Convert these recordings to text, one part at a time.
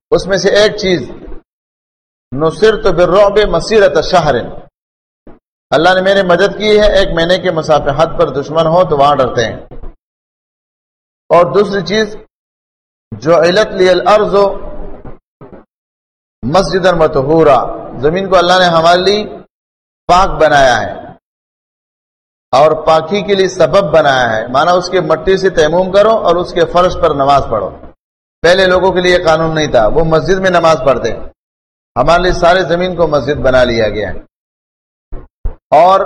اس میں سے ایک چیز نصرت بالرعب مسیرۃ شہر، اللہ نے میری مدد کی ہے 1 مہینے کے مسافحت پر، دشمن ہو تو وہاں ڈرتے ہیں۔ اور دوسری چیز جعلت لی الارض مسجدا وطہورا، زمین کو اللہ نے ہمارے لیے پاک بنایا ہے اور پاکی کے لیے سبب بنایا ہے، مانا اس کے مٹی سے تیمم کرو اور اس کے فرش پر نماز پڑھو۔ پہلے لوگوں کے لیے یہ قانون نہیں تھا، وہ مسجد میں نماز پڑھتے، ہمارے لیے سارے زمین کو مسجد بنا لیا گیا ہے۔ اور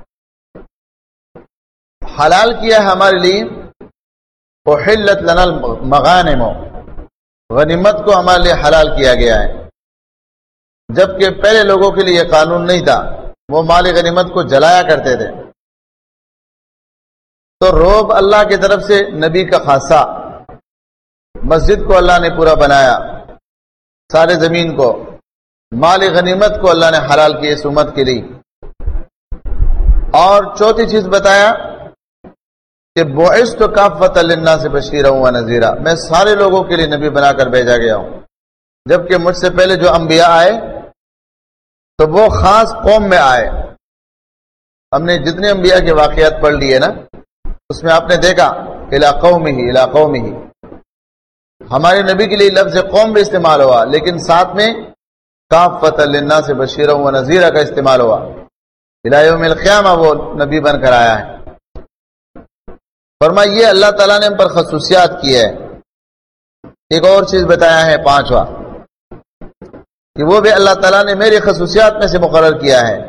حلال کیا ہے ہمارے لیے احلت لنا المغانم، غنیمت کو ہمارے لیے حلال کیا گیا ہے، جبکہ پہلے لوگوں کے لیے یہ قانون نہیں تھا، وہ مال غنیمت کو جلایا کرتے تھے۔ تو روب اللہ کی طرف سے نبی کا خاصہ، مسجد کو اللہ نے پورا بنایا، سارے زمین کو، مال غنیمت کو اللہ نے حلال کیا اس امت کے لیے۔ اور چوتھی چیز بتایا کہ بعثت کافۃ للناس بشیرا ونذیرا، میں سارے لوگوں کے لیے نبی بنا کر بھیجا گیا ہوں، جبکہ مجھ سے پہلے جو انبیاء آئے تو وہ خاص قوم میں آئے۔ ہم نے جتنے انبیاء کے واقعات پڑھ لیے نا، اس میں آپ نے دیکھا الی قومہ، ہمارے نبی کے لیے لفظ قوم بھی استعمال ہوا، لیکن ساتھ میں کافۃ للناس بشیرا ونذیرا کا استعمال ہوا۔ الی یوم القیامہ وہ نبی بن کر آیا ہے۔ فرمایا یہ اللہ تعالیٰ نے ہم پر خصوصیات کی ہے۔ ایک اور چیز بتایا ہے 5واں کہ وہ بھی اللہ تعالیٰ نے میری خصوصیات میں سے مقرر کیا ہے۔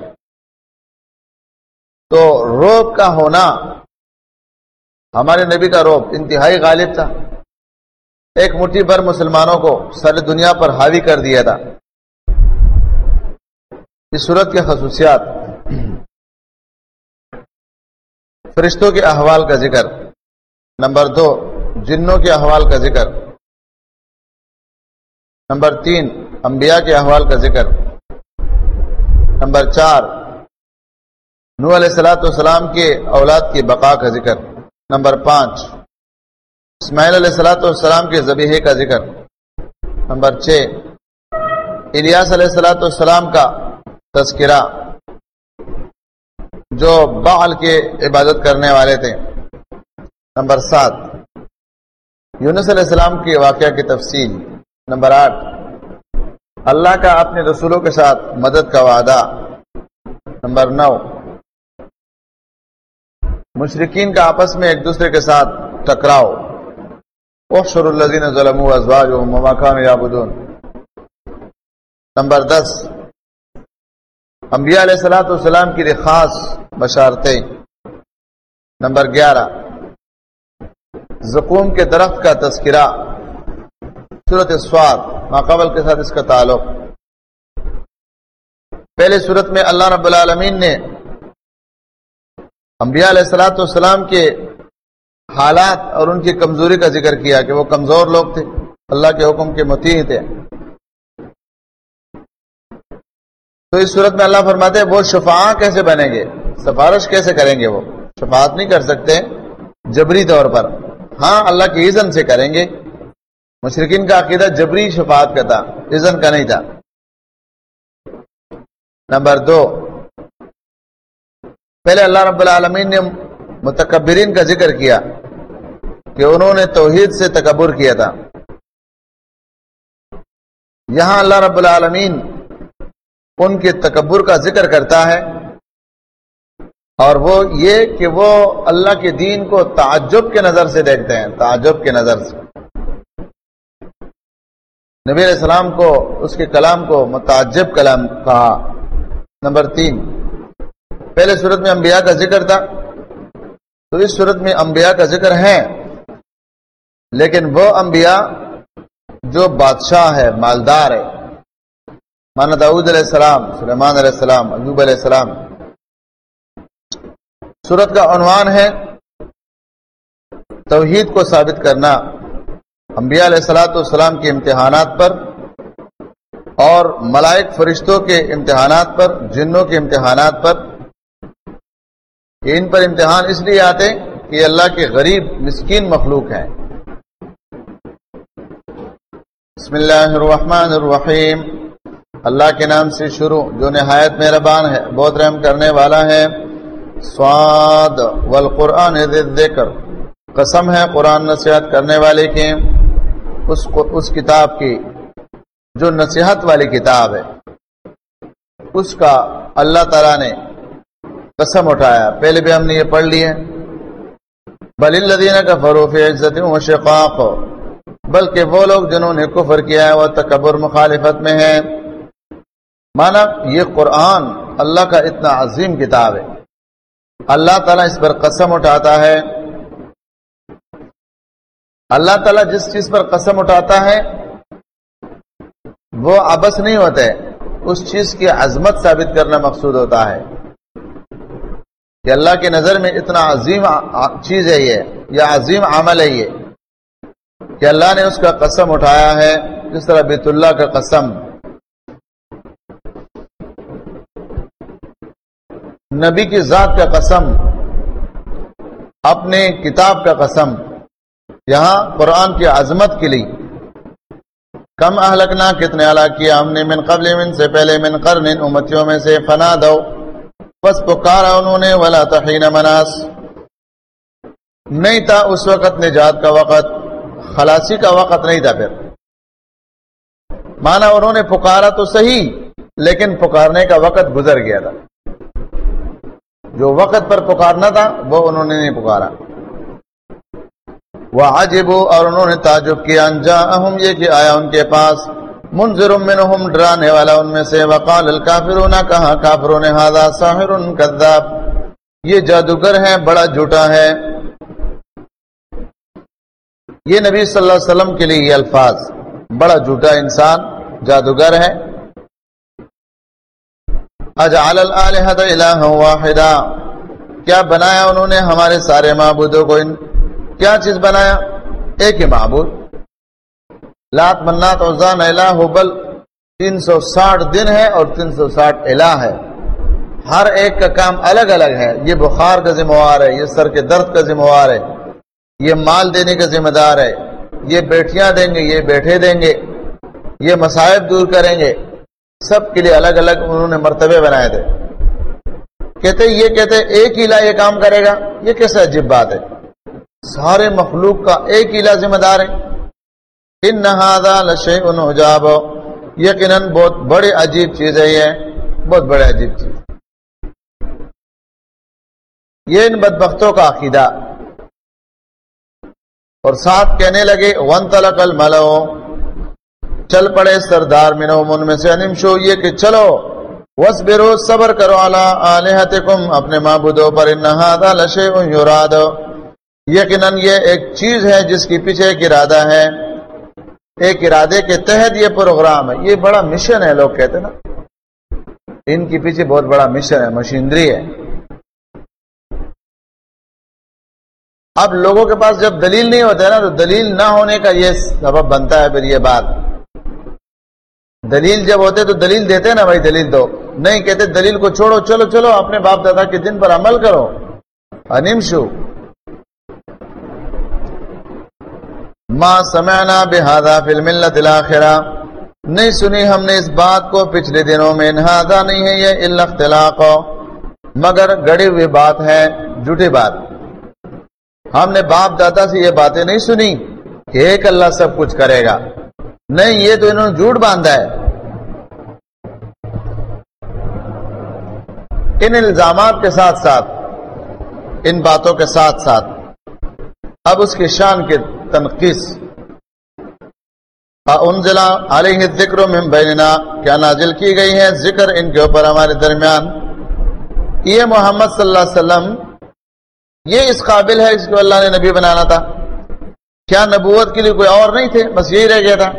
تو روب کا ہونا، ہمارے نبی کا روب انتہائی غالب تھا، ایک مٹھی بھر مسلمانوں کو ساری دنیا پر حاوی کر دیا تھا۔ اس صورت کی خصوصیات، فرشتوں کے احوال کا ذکر، نمبر 2 جنوں کے احوال کا ذکر، نمبر 3 انبیاء کے احوال کا ذکر، نمبر 4 نوح علیہ السلام کے اولاد کی بقا کا ذکر، نمبر 5 اسماعیل علیہ السلام کے ذبیحے کا ذکر، نمبر 6 الیاس علیہ السلام کا تذکرہ جو بعل کے عبادت کرنے والے تھے، نمبر 7 یونس علیہ السلام کے واقعہ کی تفصیل، نمبر 8 اللہ کا اپنے رسولوں کے ساتھ مدد کا وعدہ، نمبر 9 مشرکین کا آپس میں ایک دوسرے کے ساتھ ٹکراؤ، احشروا الذین ظلموا وازواجهم وما كانوا یعبدون، نمبر 10 انبیاء علیہ السلام کے لیے خاص بشارتیں، نمبر 11 زقوم کے درخت کا تذکرہ، سورۃ الصاد ماقبل کے ساتھ اس کا تعلق۔ پہلے سورت میں اللہ رب العالمین نے انبیاء علیہ السلام کے حالات اور ان کی کمزوری کا ذکر کیا کہ وہ کمزور لوگ تھے، اللہ کے حکم کے مطیع تھے۔ تو اس صورت میں اللہ فرماتے ہیں وہ شفاعہ کیسے بنیں گے، سفارش کیسے کریں گے، وہ شفاعت نہیں کر سکتے جبری طور پر، ہاں اللہ کی اذن سے کریں گے۔ مشرکین کا عقیدہ جبری شفاعت کا تھا، اذن کا نہیں تھا۔ نمبر 2 پہلے اللہ رب العالمین نے متکبرین کا ذکر کیا کہ انہوں نے توحید سے تکبر کیا تھا۔ یہاں اللہ رب العالمین ان کے تکبر کا ذکر کرتا ہے، اور وہ یہ کہ وہ اللہ کے دین کو تعجب کے نظر سے دیکھتے ہیں، تعجب کے نظر سے۔ نبی علیہ السلام کو اس کے کلام کو متعجب کلام کہا۔ نمبر 3 پہلے صورت میں انبیاء کا ذکر تھا، تو اس صورت میں انبیاء کا ذکر ہے، لیکن وہ انبیاء جو بادشاہ ہے، مالدار ہے، مانا داؤد علیہ السلام، سلیمان علیہ السلام، ایوب علیہ السلام۔ سورت کا عنوان ہے توحید کو ثابت کرنا، انبیاء علیہ السلام کے امتحانات پر اور ملائک فرشتوں کے امتحانات پر، جنوں کے امتحانات پر۔ ان پر امتحان اس لیے آتے کہ اللہ کے غریب مسکین مخلوق ہیں۔ بسم اللہ الرحمن الرحیم، اللہ کے نام سے شروع جو نہایت مہربان ہے بہت رحم کرنے والا ہے۔ صاد والقرآن ذی الذکر، قسم ہے قرآن نصیحت کرنے والے کی، اس کتاب کی جو نصیحت والی کتاب ہے اس کا اللہ تعالیٰ نے قسم اٹھایا۔ پہلے بھی ہم نے یہ پڑھ لی ہے، بل الذین کفروا فی عزۃ و شقاق، بلکہ وہ لوگ جنہوں نے کفر کیا ہے وہ تکبر مخالفت میں ہے۔ مانا یہ قرآن اللہ کا اتنا عظیم کتاب ہے، اللہ تعالیٰ اس پر قسم اٹھاتا ہے۔ اللہ تعالیٰ جس چیز پر قسم اٹھاتا ہے وہ عبث نہیں ہوتا ہے، اس چیز کی عظمت ثابت کرنا مقصود ہوتا ہے کہ اللہ کی نظر میں اتنا عظیم چیز ہے یہ، یا عظیم عمل ہے یہ کہ اللہ نے اس کا قسم اٹھایا ہے، جس طرح بیت اللہ کا قسم، نبی کی ذات کا قسم، اپنے کتاب کا قسم، یہاں قرآن کی عظمت کے لیے کم اہلکنا، کتنے ہلاک کیا ہم نے، من قبل، من سے پہلے، من قرن، امتیوں میں سے، فنا دو بس پکارا انہوں نے، ولا تحین مناس، نہیں تھا اس وقت نجات کا وقت، خلاصی کا وقت نہیں تھا۔ پھر مانا انہوں نے پکارا تو صحیح لیکن پکارنے کا وقت گزر گیا تھا، جو وقت پر پکارنا تھا وہ انہوں نے نہیں پکارا۔ وعجبوا، اور انہوں نے تعجب کیا، ان جاءہم، یہ کہ آیا ان کے پاس، منذر منہم، ڈرانے والا ان میں سے، وقال الکافرون، کہا کافروں نے، ھذا ساحر کذاب، یہ جادوگر ہے بڑا جھوٹا ہے۔ یہ نبی صلی اللہ علیہ وسلم کے لیے یہ الفاظ، بڑا جھوٹا انسان، جادوگر ہے۔ اجعل الآلہۃ الہا واحدا، کیا بنایا انہوں نے ہمارے سارے معبودوں کو، کیا چیز بنایا؟ ایک ہی معبود، لات منات عزا الہ ہبل 360 دن ہے اور 360 الہ ہے، ہر ایک کا کام الگ الگ ہے۔ یہ بخار کا ذمہ وار ہے، یہ سر کے درد کا ذمہ وار ہے، یہ مال دینے کا ذمہ دار ہے، یہ بیٹھیاں دیں گے، یہ بیٹھے دیں گے، یہ مصائب دور کریں گے، سب کے لیے الگ الگ انہوں نے مرتبے بنائے تھے۔ کہتے ایک ہی الہ یہ کام کرے گا، یہ کیسا عجیب بات ہے، سارے مخلوق کا ایک ہی الہ ذمہ دار ہے۔ ان ھذا لشیء عجاب، یقیناً بہت بڑی عجیب چیز ہے، یہ بہت بڑی عجیب چیز۔ یہ ان بدبختوں کا عقیدہ، اور ساتھ کہنے لگے، وانطلق الملأ، چل پڑے سردار منہم ان میں سے، انمشو، یہ کہ چلو، واصبروا، صبر کرو، علی آلہتکم، اپنے معبودوں پر، ان ھذا لشیء یراد، یقیناً یہ ایک چیز ہے جس کے پیچھے ایک ارادہ ہے، ایک ارادے کے تحت یہ پروگرام ہے، یہ بڑا مشن ہے، لوگ کہتے ہیں نا ان کے پیچھے بہت بڑا مشن ہے، مشینری ہے۔ اب لوگوں کے پاس جب دلیل نہیں ہوتا ہے نا، تو دلیل نہ ہونے کا یہ سبب بنتا ہے۔ پھر یہ بات، دلیل جب ہوتے تو دلیل دیتے نا، بھائی دلیل دو، نہیں کہتے دلیل کو چھوڑو، چلو چلو اپنے باپ دادا کے دن پر عمل کرو، انمشو۔ ما سمعنا بہذا فی الملۃ الاخرہ، نہیں سنی ہم نے اس بات کو پچھلے دنوں میں، ان ھذا نہیں ہے یہ، الا اختلاق، مگر گڑی ہوئی بات ہے، جھوٹی بات۔ ہم نے باپ دادا سے یہ باتیں نہیں سنی کہ ایک اللہ سب کچھ کرے گا، نہیں، یہ تو انہوں نے جھوٹ باندھا ہے۔ ان الزامات کے ساتھ ساتھ، ان باتوں کے ساتھ ساتھ اب اس کی شان کی تنقیص، فانزل علیہ الذکر من بیننا، کیا نازل کی گئی ہے ذکر ان کے اوپر ہمارے درمیان۔ یہ محمد صلی اللہ علیہ وسلم یہ اس قابل ہے، اس کو اللہ نے نبی بنانا تھا، کیا نبوت کے لیے کوئی اور نہیں تھے، بس یہی رہ گیا تھا۔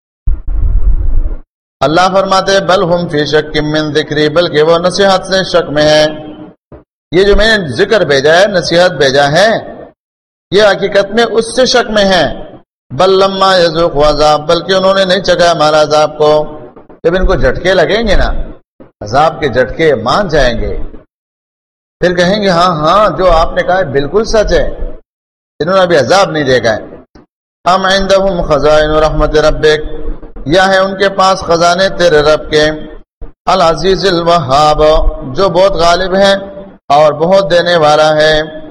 اللہ فرماتے بل ہم فی شک من ذکری، بلکہ وہ نصیحت سے شک میں ہے۔ یہ جو میں نے ذکر بھیجا ہے، نصیحت بھیجا ہے، یہ حقیقت میں اس سے شک میں ہے۔ بل لما یذوق عذاب، بلکہ انہوں نے نہیں چکھا ہمارا عذاب کو، جب ان کو جھٹکے لگیں گے نا، عذاب کے جھٹکے مان جائیں گے، پھر کہیں گے ہاں ہاں جو آپ نے کہا ہے بالکل سچ ہے، انہوں نے ابھی عذاب نہیں دیکھا ہے۔ ام عندهم خزائن رحمت ربک، یا ہے ان کے پاس خزانے تیرے رب کے، العزیز الوہاب، جو بہت غالب ہے اور بہت دینے والا ہے۔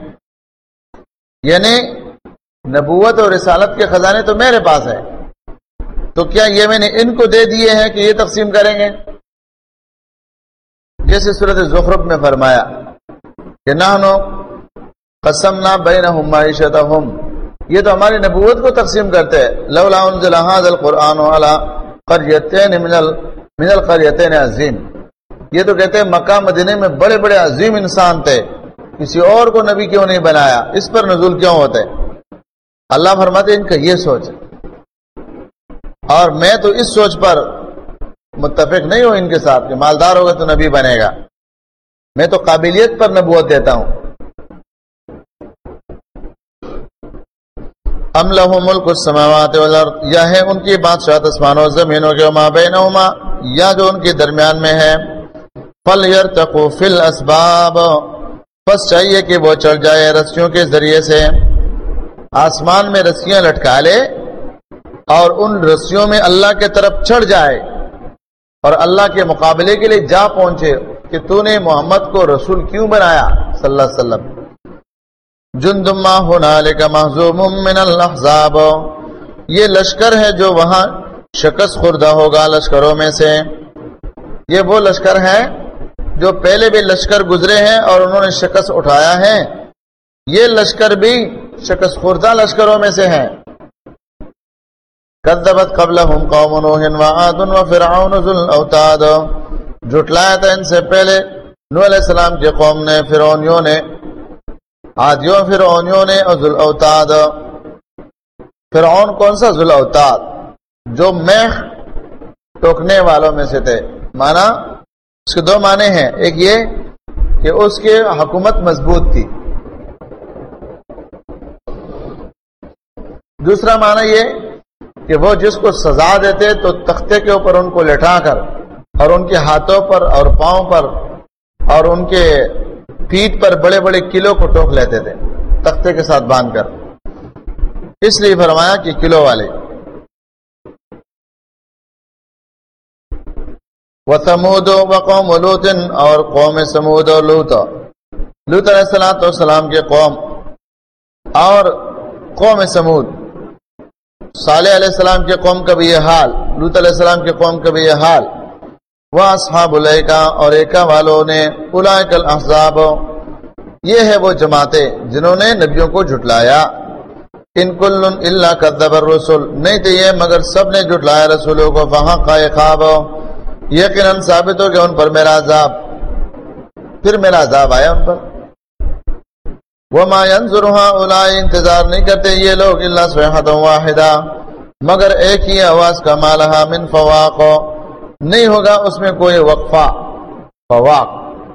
یعنی نبوت اور رسالت کے خزانے تو میرے پاس ہے، تو کیا یہ میں نے ان کو دے دیے ہیں کہ یہ تقسیم کریں گے؟ جیسے سورۃ زخرف میں فرمایا کہ نحنو قسمنا بینہم معیشتہم، یہ تو ہماری نبوت کو تقسیم کرتے ہیں۔ لولا انزل ھذا القرآن علی قریتین من القریتین عظیم، یہ تو کہتے ہیں مکہ مدینے میں بڑے بڑے عظیم انسان تھے، کسی اور کو نبی کیوں نہیں بنایا، اس پر نزول کیوں ہوتے؟ اللہ فرماتے ان کا یہ سوچ، اور میں تو اس سوچ پر متفق نہیں ہوں ان کے ساتھ کہ مالدار ہوگا تو نبی بنے گا، میں تو قابلیت پر نبوت دیتا ہوں۔ ام لہم ملک السماوات والارض، یا ہے ان کی بادشاہت آسمانوں و زمینوں کے، وما بینہما، یا جو ان کے درمیان میں ہے، فلیرتقوا فی الاسباب، پس چاہیے کہ وہ چڑھ جائے رسیوں کے ذریعے سے، آسمان میں رسیاں لٹکا لے اور ان رسیوں میں اللہ کے طرف چڑھ جائے اور اللہ کے مقابلے کے لیے جا پہنچے کہ تو نے محمد کو رسول کیوں بنایا صلی اللہ علیہ وسلم۔ جند ما ہنالک مہزوم من الاحزاب، یہ لشکر ہے جو وہاں شکست خوردہ ہوگا لشکروں میں سے۔ یہ وہ لشکر ہے جو پہلے بھی لشکر گزرے ہیں اور انہوں نے شکست اٹھایا ہے، یہ لشکر بھی شکست خوردہ لشکروں میں سے ہیں۔ کذبت قبلہم قوم نوح وعاد وفرعون ذو الاوتاد، جھٹلایا تھا ان سے پہلے نوح علیہ السلام کی قوم نے، فرعونیوں نے، عادیوں فرعونیوں نے، اور ذو الاوتاد۔ فرعون کون سا؟ ذو الاوتاد، جو میخ ٹوکنے والوں میں سے تھے۔ معنی اس کے دو معنی ہیں، ایک یہ کہ اس کی حکومت مضبوط تھی، دوسرا معنی یہ کہ وہ جس کو سزا دیتے تو تختے کے اوپر ان کو لٹا کر اور ان کے ہاتھوں پر اور پاؤں پر اور ان کے پیٹھ پر بڑے بڑے کلو کو ٹوک لیتے تھے تختے کے ساتھ باندھ کر، اس لیے فرمایا کہ کلو والے۔ وَثَمُودُ وَقَوْمُ لُوطٍ، اور قوم سمود اور لوط علیہ السلام کے قوم، اور قوم سمود، صالح علیہ السلام کے قوم کا بھی یہ حال، لوط علیہ السلام کے قوم کا بھی یہ حال۔ وَأَصْحَابُ الْأَيْكَةِ، اور ایکا والوں نے، أُولَئِكَ الْأَحْزَابُ، یہ ہے وہ جماعتیں جنہوں نے نبیوں کو جھٹلایا۔ إِن كُلٌّ إِلَّا كَذَّبَ الرُّسُلَ، نہیں تھے یہ مگر سب نے جھٹلایا رسولوں کو۔ فَحَقَّ عِقَابِ، یقیناً ثابت ہو گیا ان پر میرا عذاب، پھر میرا عذاب آیا ان پر۔ وَمَا يَنظُرُ هَؤُلَاءِ، انتظار نہیں کرتے یہ لوگ، إِلَّا صَيْحَةً وَاحِدَةً، مگر ایک ہی آواز کا، مَا لَهَا مِن فَوَاقٍ، نہیں ہوگا اس میں کوئی وقفہ۔ فواق،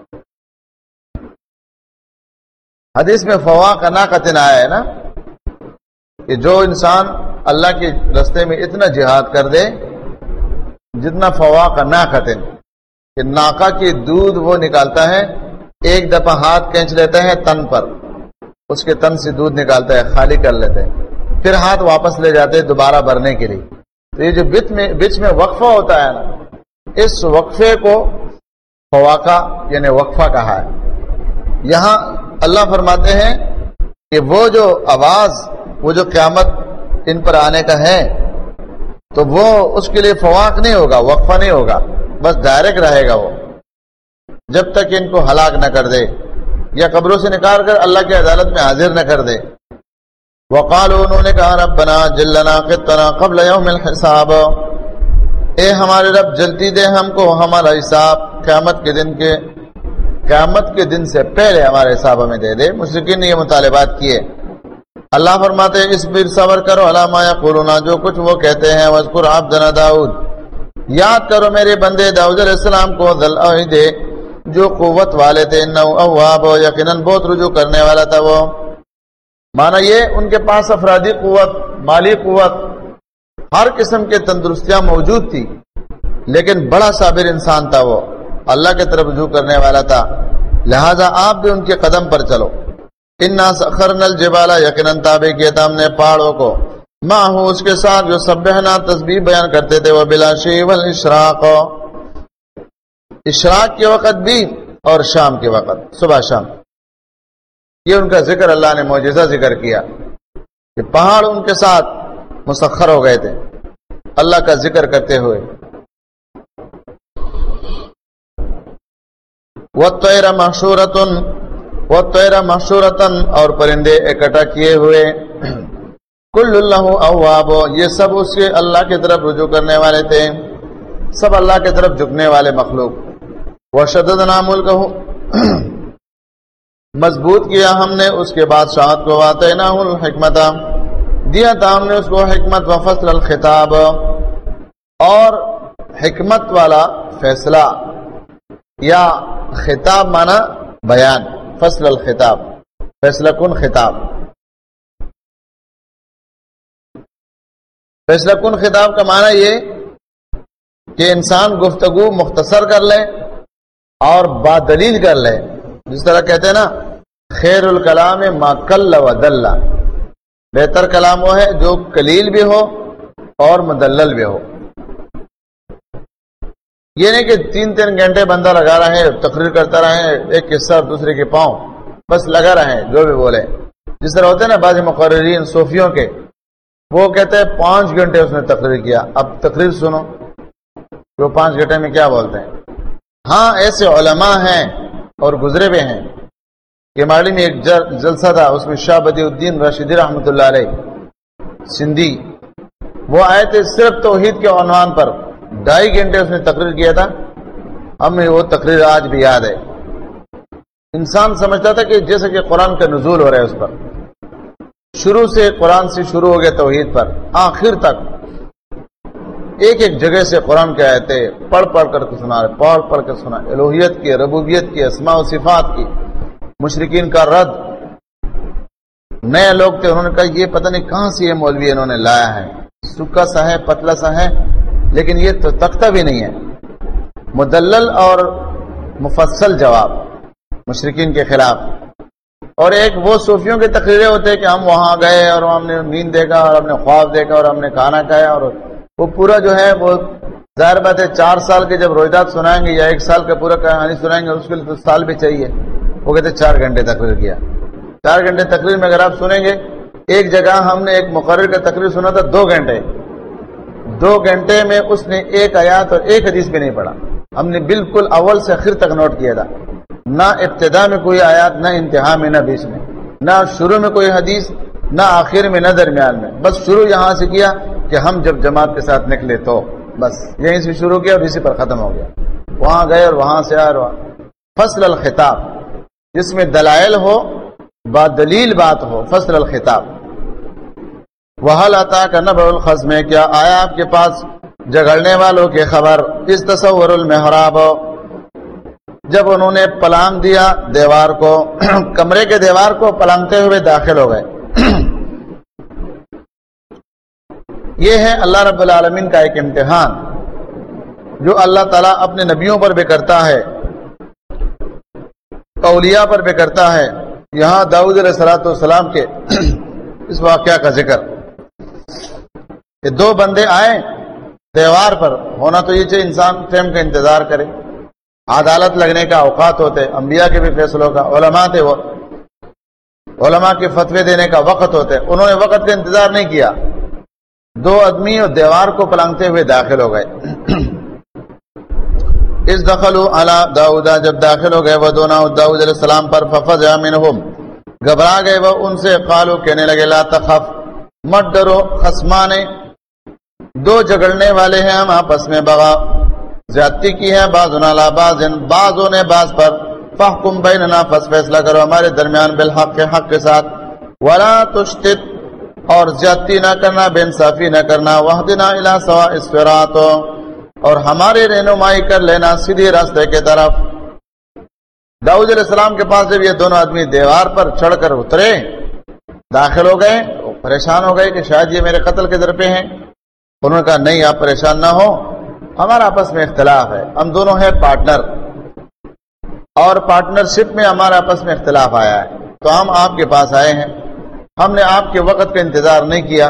حدیث میں فواق ناقتن آیا ہے نا، کہ جو انسان اللہ کے راستے میں اتنا جہاد کر دے جتنا فواق ناقتن، کہ ناقہ کی دودھ وہ نکالتا ہے، ایک دفعہ ہاتھ کھینچ لیتا ہے تن پر، اس کے تن سے دودھ نکالتا ہے، خالی کر لیتے ہیں، پھر ہاتھ واپس لے جاتے ہیں دوبارہ بھرنے کے لیے۔ تو یہ جو بیچ میں وقفہ ہوتا ہے نا، اس وقفے کو فواقہ یعنی وقفہ کہا ہے۔ یہاں اللہ فرماتے ہیں کہ وہ جو آواز، وہ جو قیامت ان پر آنے کا ہے، تو وہ اس کے لیے فواق نہیں ہوگا، وقفہ نہیں ہوگا، بس ڈائریکٹ رہے گا وہ، جب تک ان کو ہلاک نہ کر دے یا قبروں سے نکال کر اللہ کی عدالت میں حاضر نہ کر دے۔ وقالوا، انہوں نے کہا، ربنا اجل لنا قطنا قبل یوم الحساب، اے ہمارے رب جلدی دے ہم کو ہمارا حساب، قیامت کے دن سے پہلے ہمارا حساب ہمیں دے دے۔ مشرکین نے یہ مطالبات کیے۔ اللہ فرماتے ہیں اصبر، صبر کرو، علی ما یقولون، جو کچھ وہ کہتے ہیں، واذکر عبدنا داؤد، یاد کرو میرے بندے داؤد علیہ السلام کو، ذل الایدِ، جو قوت والے تھے، انہ اواب، یقیناً بہت رجوع کرنے والا تھا وہ۔ معنی یہ ان کے پاس افرادی قوت، مالی قوت، ہر قسم کے تندرستیاں موجود تھی، لیکن بڑا صابر انسان تھا وہ، اللہ کی طرف رجوع کرنے والا تھا، لہذا آپ بھی ان کے قدم پر چلو۔ انا سخرنا الجبال، یقیناً تابع کیا تھا ہم نے پہاڑوں کو، ماں ہو اس کے ساتھ جو سبحنا تسبیح بیان کرتے تھے، وہ بالعشی والاشراق، اشراق کے وقت بھی اور شام کے وقت، صبح شام. یہ ان کا ذکر اللہ نے معجزہ ذکر کیا کہ پہاڑ ان کے ساتھ مسخر ہو گئے تھے اللہ کا ذکر کرتے ہوئے. وَالطَّيْرَ مَحْشُورَةً اور پرندے اکٹھا کیے ہوئے. کل اللہ اواب، یہ سب اس کے اللہ کی طرف رجوع کرنے والے تھے، سب اللہ کی طرف جھکنے والے مخلوق. وَشَدَّدْنَا مُلْكَهُ، مضبوط کیا ہم نے اس کے بادشاہت کو. وَآتَيْنَاهُ الْحِكْمَةَ، دیا تھا ہم نے اس کو حکمت. وَفَصْلَ الْخِطَابَ، اور حکمت والا فیصلہ، یا خطاب مانا بیان، فصل الخطاب، فیصلہ کن خطاب. فیصلہ کن خطاب کا معنی یہ کہ انسان گفتگو مختصر کر لے اور بادلیل کر لے. جس طرح کہتے ہیں نا، خیر الکلام ما قل و دل، بہتر کلام وہ ہے جو قلیل بھی ہو اور مدلل بھی ہو. یہ نہیں کہ 3 گھنٹے بندہ لگا رہے، تقریر کرتا رہے، ایک قصہ اور دوسرے کے پاؤں بس لگا رہے جو بھی بولے. جس طرح ہوتے ہیں نا بعض مقررین صوفیوں کے، وہ کہتے ہیں 5 گھنٹے اس نے تقریر کیا. اب تقریر سنو تو 5 گھنٹے میں کیا بولتے ہیں. ہاں ایسے علماء ہیں اور گزرے بھی ہیں کہ مالی میں ایک جلسہ تھا، اس میں شاہ بدی الدین راشدی رحمۃ اللہ علیہ سندھی، وہ آئے تھے صرف توحید کے عنوان پر. 2.5 گھنٹے اس نے تقریر کیا تھا. ہمیں وہ تقریر آج بھی یاد ہے. انسان سمجھتا تھا کہ جیسے کہ قرآن کا نزول ہو رہا ہے اس پر، شروع سے قرآن سے شروع ہو گیا توحید پر آخر تک، ایک ایک جگہ سے قرآن کے آیتیں پڑھ کر کے سنا رہے، پڑھ کر سنا، الوہیت کی، ربوبیت کی، اسماء و صفات کی، مشرکین کا رد. نئے لوگ تھے، انہوں نے کہا یہ پتہ نہیں کہاں سے یہ مولوی انہوں نے لایا ہے، سکا سا ہے، پتلا سا ہے، لیکن یہ تو تختہ بھی نہیں ہے. مدلل اور مفصل جواب مشرکین کے خلاف. اور ایک وہ صوفیوں کے تقریریں ہوتے ہیں کہ ہم وہاں گئے اور ہم نے نیند دیکھا اور ہم نے خواب دیکھا اور ہم نے کھانا کھایا، اور وہ پورا جو ہے وہ ظاہر بات ہے 4 سال کے جب رویدات سنائیں گے یا 1 سال کا پورا کہانی سنائیں گے، اس کے لیے تو سال بھی چاہیے. وہ کہتے 4 گھنٹے تقریر کیا. 4 گھنٹے تقریر میں اگر آپ سنیں گے، ایک جگہ ہم نے ایک مقرر کا تقریر سنا تھا 2 گھنٹے. 2 گھنٹے میں اس نے 1 آیات اور 1 حدیث بھی نہیں پڑھا. ہم نے بالکل اول سے آخر تک نوٹ کیا تھا، نہ ابتدا میں کوئی آیات، نہ انتہا میں، نہ بیچ میں، نہ شروع میں کوئی حدیث، نہ آخر میں، نہ درمیان میں. بس شروع یہاں سے کیا کہ ہم جب جماعت کے ساتھ نکلے تو بس یہیں سے شروع کیا اور اسی پر ختم ہو گیا. وہاں گئے اور وہاں سے آئے. فصل الخطاب، جس میں دلائل ہو، با دلیل بات ہو، فصل الخطاب. وَهَلْ أَتَاكَ نَبَأُ الْخَصْمِ، کیا آیا آپ کے پاس جھگڑنے والوں کی خبر. اِذْ تَصَوَّرُوا الْمِحْرَابَ، جب انہوں نے پلانگ دیا دیوار کو، کمرے کے دیوار کو پلانگتے ہوئے داخل ہو گئے. یہ ہے اللہ رب العالمین کا ایک امتحان جو اللہ تعالیٰ اپنے نبیوں پر بھی کرتا ہے، اولیاء پر بھی کرتا ہے. یہاں داؤد علیہ السلام کے اس واقعہ کا ذکر کہ 2 بندے آئے دیوار پر. ہونا تو یہ چاہیے انسان ٹائم کا انتظار کرے، عدالت لگنے کا اوقات ہوتے، انبیاء کے بھی فیصلوں کا، علماء تھے، وہ علماء کے فتوے دینے کا وقت ہوتے. انہوں نے وقت کا انتظار نہیں کیا. 2 آدمی اور دیوار کو پلانگتے ہوئے داخل ہو گئے. اس دخلوا علی داؤد، جب داخل ہو گئے وہ دونوں داؤد علیہ السلام پر، ففزع منہم، گھبرا گئے وہ ان سے. قالوا، کہنے لگے، لا تخف، مت ڈرو، خصمان، 2 جھگڑنے والے ہیں ہم آپس میں، بغا، زیادتی کی ہے، بعضنا لا بعض، بعضوں نے بعض پر. فاحکم بیننا، پس فیصلہ کرو ہمارے درمیان، بالحق، حق کے ساتھ. ولا تشتت، اور زیادتی نہ کرنا، بے انصافی نہ کرنا. واہدنا الی سواء الصراط، اور ہماری رہنمائی کر لینا سیدھے راستے کی طرف. داؤد علیہ السلام کے پاس جب یہ 2 آدمی دیوار پر چڑھ کر اترے، داخل ہو گئے، پریشان ہو گئے کہ شاید یہ میرے قتل کے در پہ ہیں. انہوں نے کہا نہیں، آپ پریشان نہ ہو، ہمارا آپس میں اختلاف ہے، ہم دونوں ہیں پارٹنر، اور پارٹنرشپ میں ہمارا آپس میں اختلاف آیا ہے، تو ہم آپ کے پاس آئے ہیں. ہم نے آپ کے وقت کا انتظار نہیں کیا،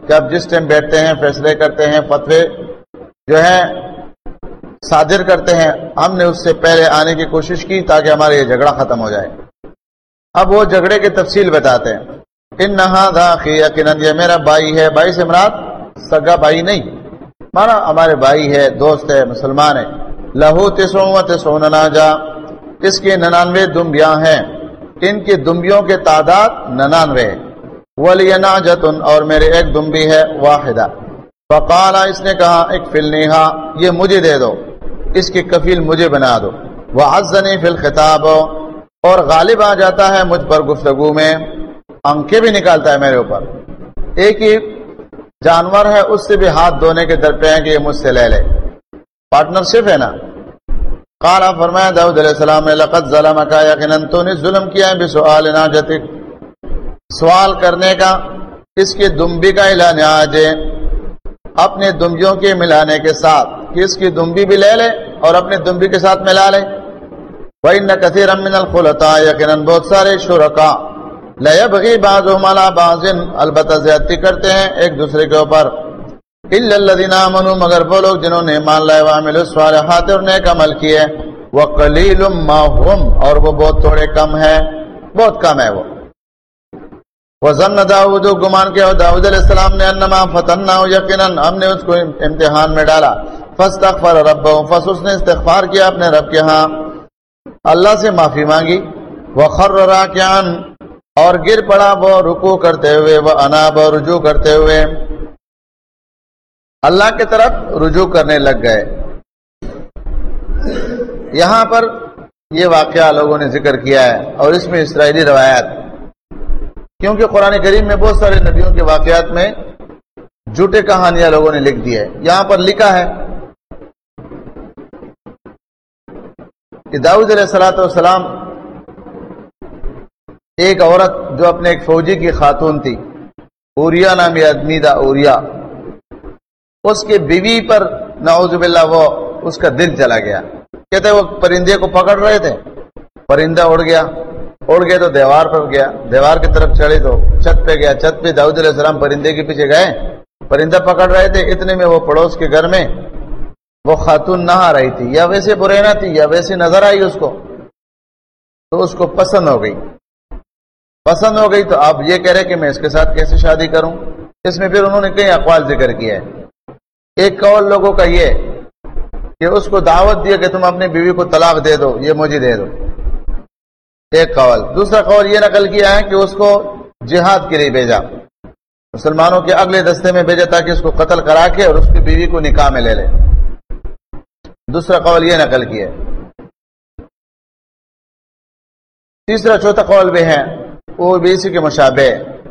کہ آپ جس ٹائم بیٹھتے ہیں فیصلے کرتے ہیں فتوے جو ہے صادر کرتے ہیں، ہم نے اس سے پہلے آنے کی کوشش کی تاکہ ہمارا یہ جھگڑا ختم ہو جائے۔ اب وہ جھگڑے کی تفصیل بتاتے ہیں۔ انہا ذا اخی، یقیناً یہ میرا بھائی ہے۔ بھائی سے مراد سگا بھائی نہیں، مانا ہمارے بھائی ہے، دوست ہے، مسلمان ہے۔ لہو 99 ناجا، اس کی 99 دمبیاں ہیں، ان کی دمبیوں کے تعداد 99 ہے۔ ولی ناجۃ، اور میرے ایک دمبی ہے واحدہ۔ فقال، اس نے کہا اکفلنیہا، یہ مجھے دے دو، اس کی کفیل مجھے بنا دو۔ وعزنی فی الخطاب، اور غالب آ جاتا ہے مجھ پر گفتگو میں، آنکھیں بھی نکالتا ہے میرے اوپر۔ ایک ہی جانور ہے، اس سے بھی ہاتھ دھونے کے درپے ہیں کہ یہ مجھ سے لے لے، پارٹنرشپ ہے نا۔ قال، فرمایا داؤد علیہ السلام نے، لقد ظلمک، یقیناً تو نے ظلم کیا ہے، بسؤال ناجتک، سوال کرنے کا اس کے دمبی کا ناج، اپنے دمبیوں کے ملانے کے ساتھ، کہ اس کی دمبی بھی لے لے اور اپنے دمبی کے ساتھ ملا لے۔ وَإِنَّ كَثِيرًا مِّنَ الْخُلَطَاءِ، یقیناً بہت سارے شرکاء، لَيَبْغِي بَعْضُهُمْ عَلَىٰ بَعْضٍ، البتہ زیادتی کرتے ہیں ایک دوسرے کے اوپر۔ إِلَّا الَّذِينَ آمَنُوا، مگر وہ لوگ جنہوں نے ایمان لائے، وَعَمِلُوا الصَّالِحَاتِ، اور نیک عمل کیے، وَقَلِيلٌ مَّا هُمْ، اور وہ بہت تھوڑے کم ہے، بہت کم ہے وہ۔ وَظَنَّ داؤد، گمان کیا داؤد علیہ السلام نے، أَنَّمَا فَتَنَّاهُ، یقیناً ہم نے اس کو امتحان میں ڈالا۔ فَاسْتَغْفَرَ رَبَّهُ، پس اس نے استغفار کیا اپنے رب کے ہاں، اللہ سے معافی مانگی۔ وَخَرَّ رَاكِعًا، اور گر پڑا وہ رکوع کرتے ہوئے، وَأَنَابَ، رجوع کرتے ہوئے، اللہ کی طرف رجوع کرنے لگ گئے۔ یہاں پر یہ واقعہ لوگوں نے ذکر کیا ہے، اور اس میں اسرائیلی روایات، کیونکہ قرآن کریم میں بہت سارے نبیوں کے واقعات میں جھوٹے کہانیاں لوگوں نے لکھ دی ہے۔ یہاں پر لکھا ہے کہ داؤد علیہ السلام ایک عورت جو اپنے ایک فوجی کی خاتون تھی، اوریا نامی آدمی تھا، اوریا، اس کے بیوی پر نعوذ باللہ وہ اس کا دل چلا گیا۔ کہتے وہ پرندے کو پکڑ رہے تھے، پرندہ اڑ گیا تو دیوار پر گیا، دیوار کی طرف چڑھے تو چھت پہ گیا، چھت پہ داؤد علیہ السلام پرندے کے پیچھے گئے، پرندہ پکڑ رہے تھے، اتنے میں وہ پڑوس کے گھر میں وہ خاتون نہا رہی تھی، یا ویسے برینا تھی یا ویسے نظر آئی اس کو، تو اس کو پسند ہو گئی تو آپ یہ کہہ رہے کہ میں اس کے ساتھ کیسے شادی کروں۔ اس میں پھر انہوں نے کئی اقوال ذکر کیا ہے۔ ایک قول لوگوں کا یہ کہ اس کو دعوت دیا کہ تم اپنی بیوی کو طلاق دے دو، یہ مجھے دے دو، ایک قول۔ دوسرا قول یہ نقل کیا ہے کہ اس کو جہاد کے لیے بھیجا، مسلمانوں کے اگلے دستے میں بھیجا تاکہ اس کو قتل کرا کے اور اس کی بیوی کو نکاح میں لے لے، دوسرا قول یہ نقل کیا ہے۔ تیسرا چوتھا قول بھی ہے، وہ بھی اسی کے مشابہ،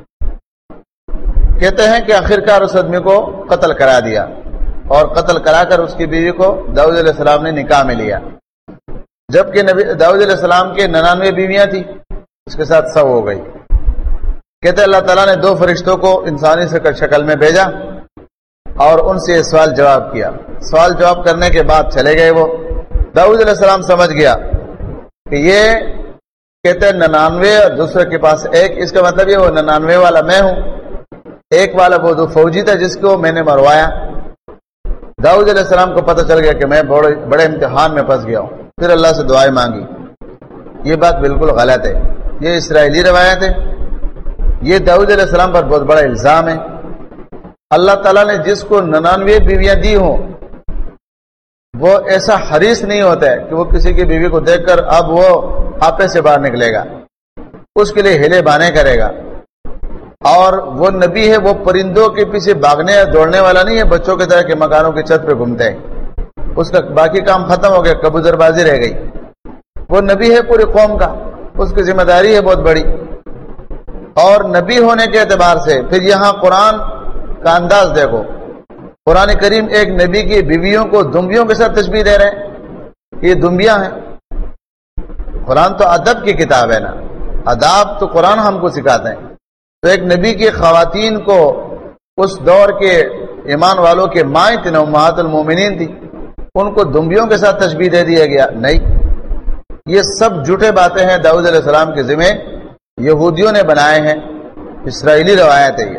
کہتے ہیں کہ آخرکار اس آدمی کو قتل کرا دیا، اور قتل کرا کر اس کی بیوی کو داؤد علیہ السلام نے نکاح میں لیا، جبکہ داؤد علیہ السلام کے 99 بیویاں تھیں، اس کے ساتھ 100 ہو گئی۔ کہتے اللہ تعالیٰ نے 2 فرشتوں کو انسانی شکل میں بھیجا اور ان سے سوال جواب کیا، سوال جواب کرنے کے بعد چلے گئے وہ۔ داؤد علیہ السلام سمجھ گیا کہ یہ کہتے ہیں 99 اور دوسرے کے پاس 1، اس کا مطلب یہ وہ 99 والا میں ہوں، 1 والا وہ جو فوجی تھا جس کو میں نے مروایا۔ داؤد علیہ السلام کو پتہ چل گیا کہ میں بڑے امتحان میں پھنس گیا ہوں، پھر اللہ سے دعائیں مانگی۔ یہ بات بالکل غلط ہے، یہ اسرائیلی روایت ہے، یہ داؤد علیہ السلام پر بہت بڑا الزام ہے۔ اللہ تعالیٰ نے جس کو 99 بیویاں دی ہوں، وہ ایسا حریص نہیں ہوتا ہے کہ وہ کسی کی بیوی کو دیکھ کر اب وہ آپے سے باہر نکلے گا، اس کے لیے ہیلے بانے کرے گا۔ اور وہ نبی ہے، وہ پرندوں کے پیچھے بھاگنے یا دوڑنے والا نہیں ہے، بچوں کی طرح کے مکانوں کی چھت پہ گھومتے ہیں، اس کا باقی کام ختم ہو گیا، کبوتر بازی رہ گئی۔ وہ نبی ہے پوری قوم کا، اس کی ذمہ داری ہے بہت بڑی۔ اور نبی ہونے کے اعتبار سے پھر یہاں قرآن کا انداز دیکھو، قرآن کریم ایک نبی کی بیویوں کو دمبیوں کے ساتھ تشبیہ دے رہے ہیں، یہ دمبیاں ہیں۔ قرآن تو ادب کی کتاب ہے نا، اداب تو قرآن ہم کو سکھاتے ہیں، تو ایک نبی کی خواتین کو اس دور کے ایمان والوں کے مائیں تھیں، امہات المومنین تھی، ان کو دمبیوں کے ساتھ تشبیہ دے دیا گیا؟ نہیں، یہ سب جھوٹے باتیں ہیں داؤد علیہ السلام کے ذمہ یہودیوں نے بنائے ہیں، اسرائیلی روایت ہے یہ۔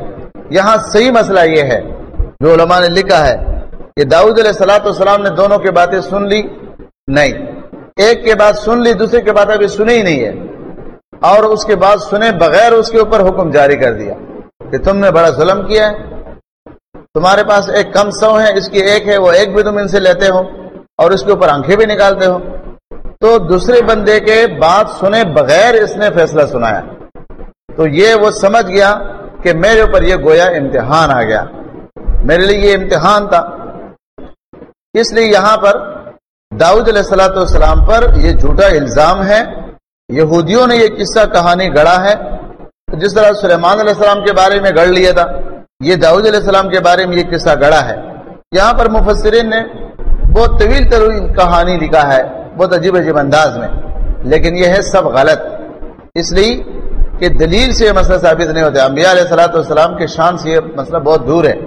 یہاں صحیح مسئلہ یہ ہے جو علماء نے لکھا ہے کہ داؤد علیہ السلام نے دونوں کی باتیں سن لی نہیں، ایک کے بعد سن لی، دوسرے کے بعد ابھی سنے ہی نہیں ہے، اور اس کے بعد سنے بغیر اس کے اوپر حکم جاری کر دیا کہ تم نے بڑا ظلم کیا ہے، تمہارے پاس ایک کم سو ہے، اس کی ایک ہے، وہ ایک بھی تم ان سے لیتے ہو اور اس کے اوپر آنکھیں بھی نکالتے ہو۔ تو دوسرے بندے کے بات سنے بغیر اس نے فیصلہ سنایا، تو یہ وہ سمجھ گیا کہ میرے اوپر یہ گویا امتحان آ گیا، میرے لیے یہ امتحان تھا۔ اس لیے یہاں پر داؤد علیہ السلام پر یہ جھوٹا الزام ہے۔ یہودیوں نے یہ قصہ کہانی گڑھا ہے، جس طرح سلیمان علیہ السلام کے بارے میں گڑھ لیا تھا، یہ داؤد علیہ السلام کے بارے میں یہ قصہ گڑھا ہے۔ یہاں پر مفسرین نے بہت طویل کہانی لکھا ہے، بہت عجیب عجیب انداز میں، لیکن یہ ہے سب غلط، اس لیے کہ دلیل سے یہ مسئلہ ثابت نہیں ہوتا۔ انبیاء علیہ السلام کے شان سے یہ مسئلہ بہت دور ہے۔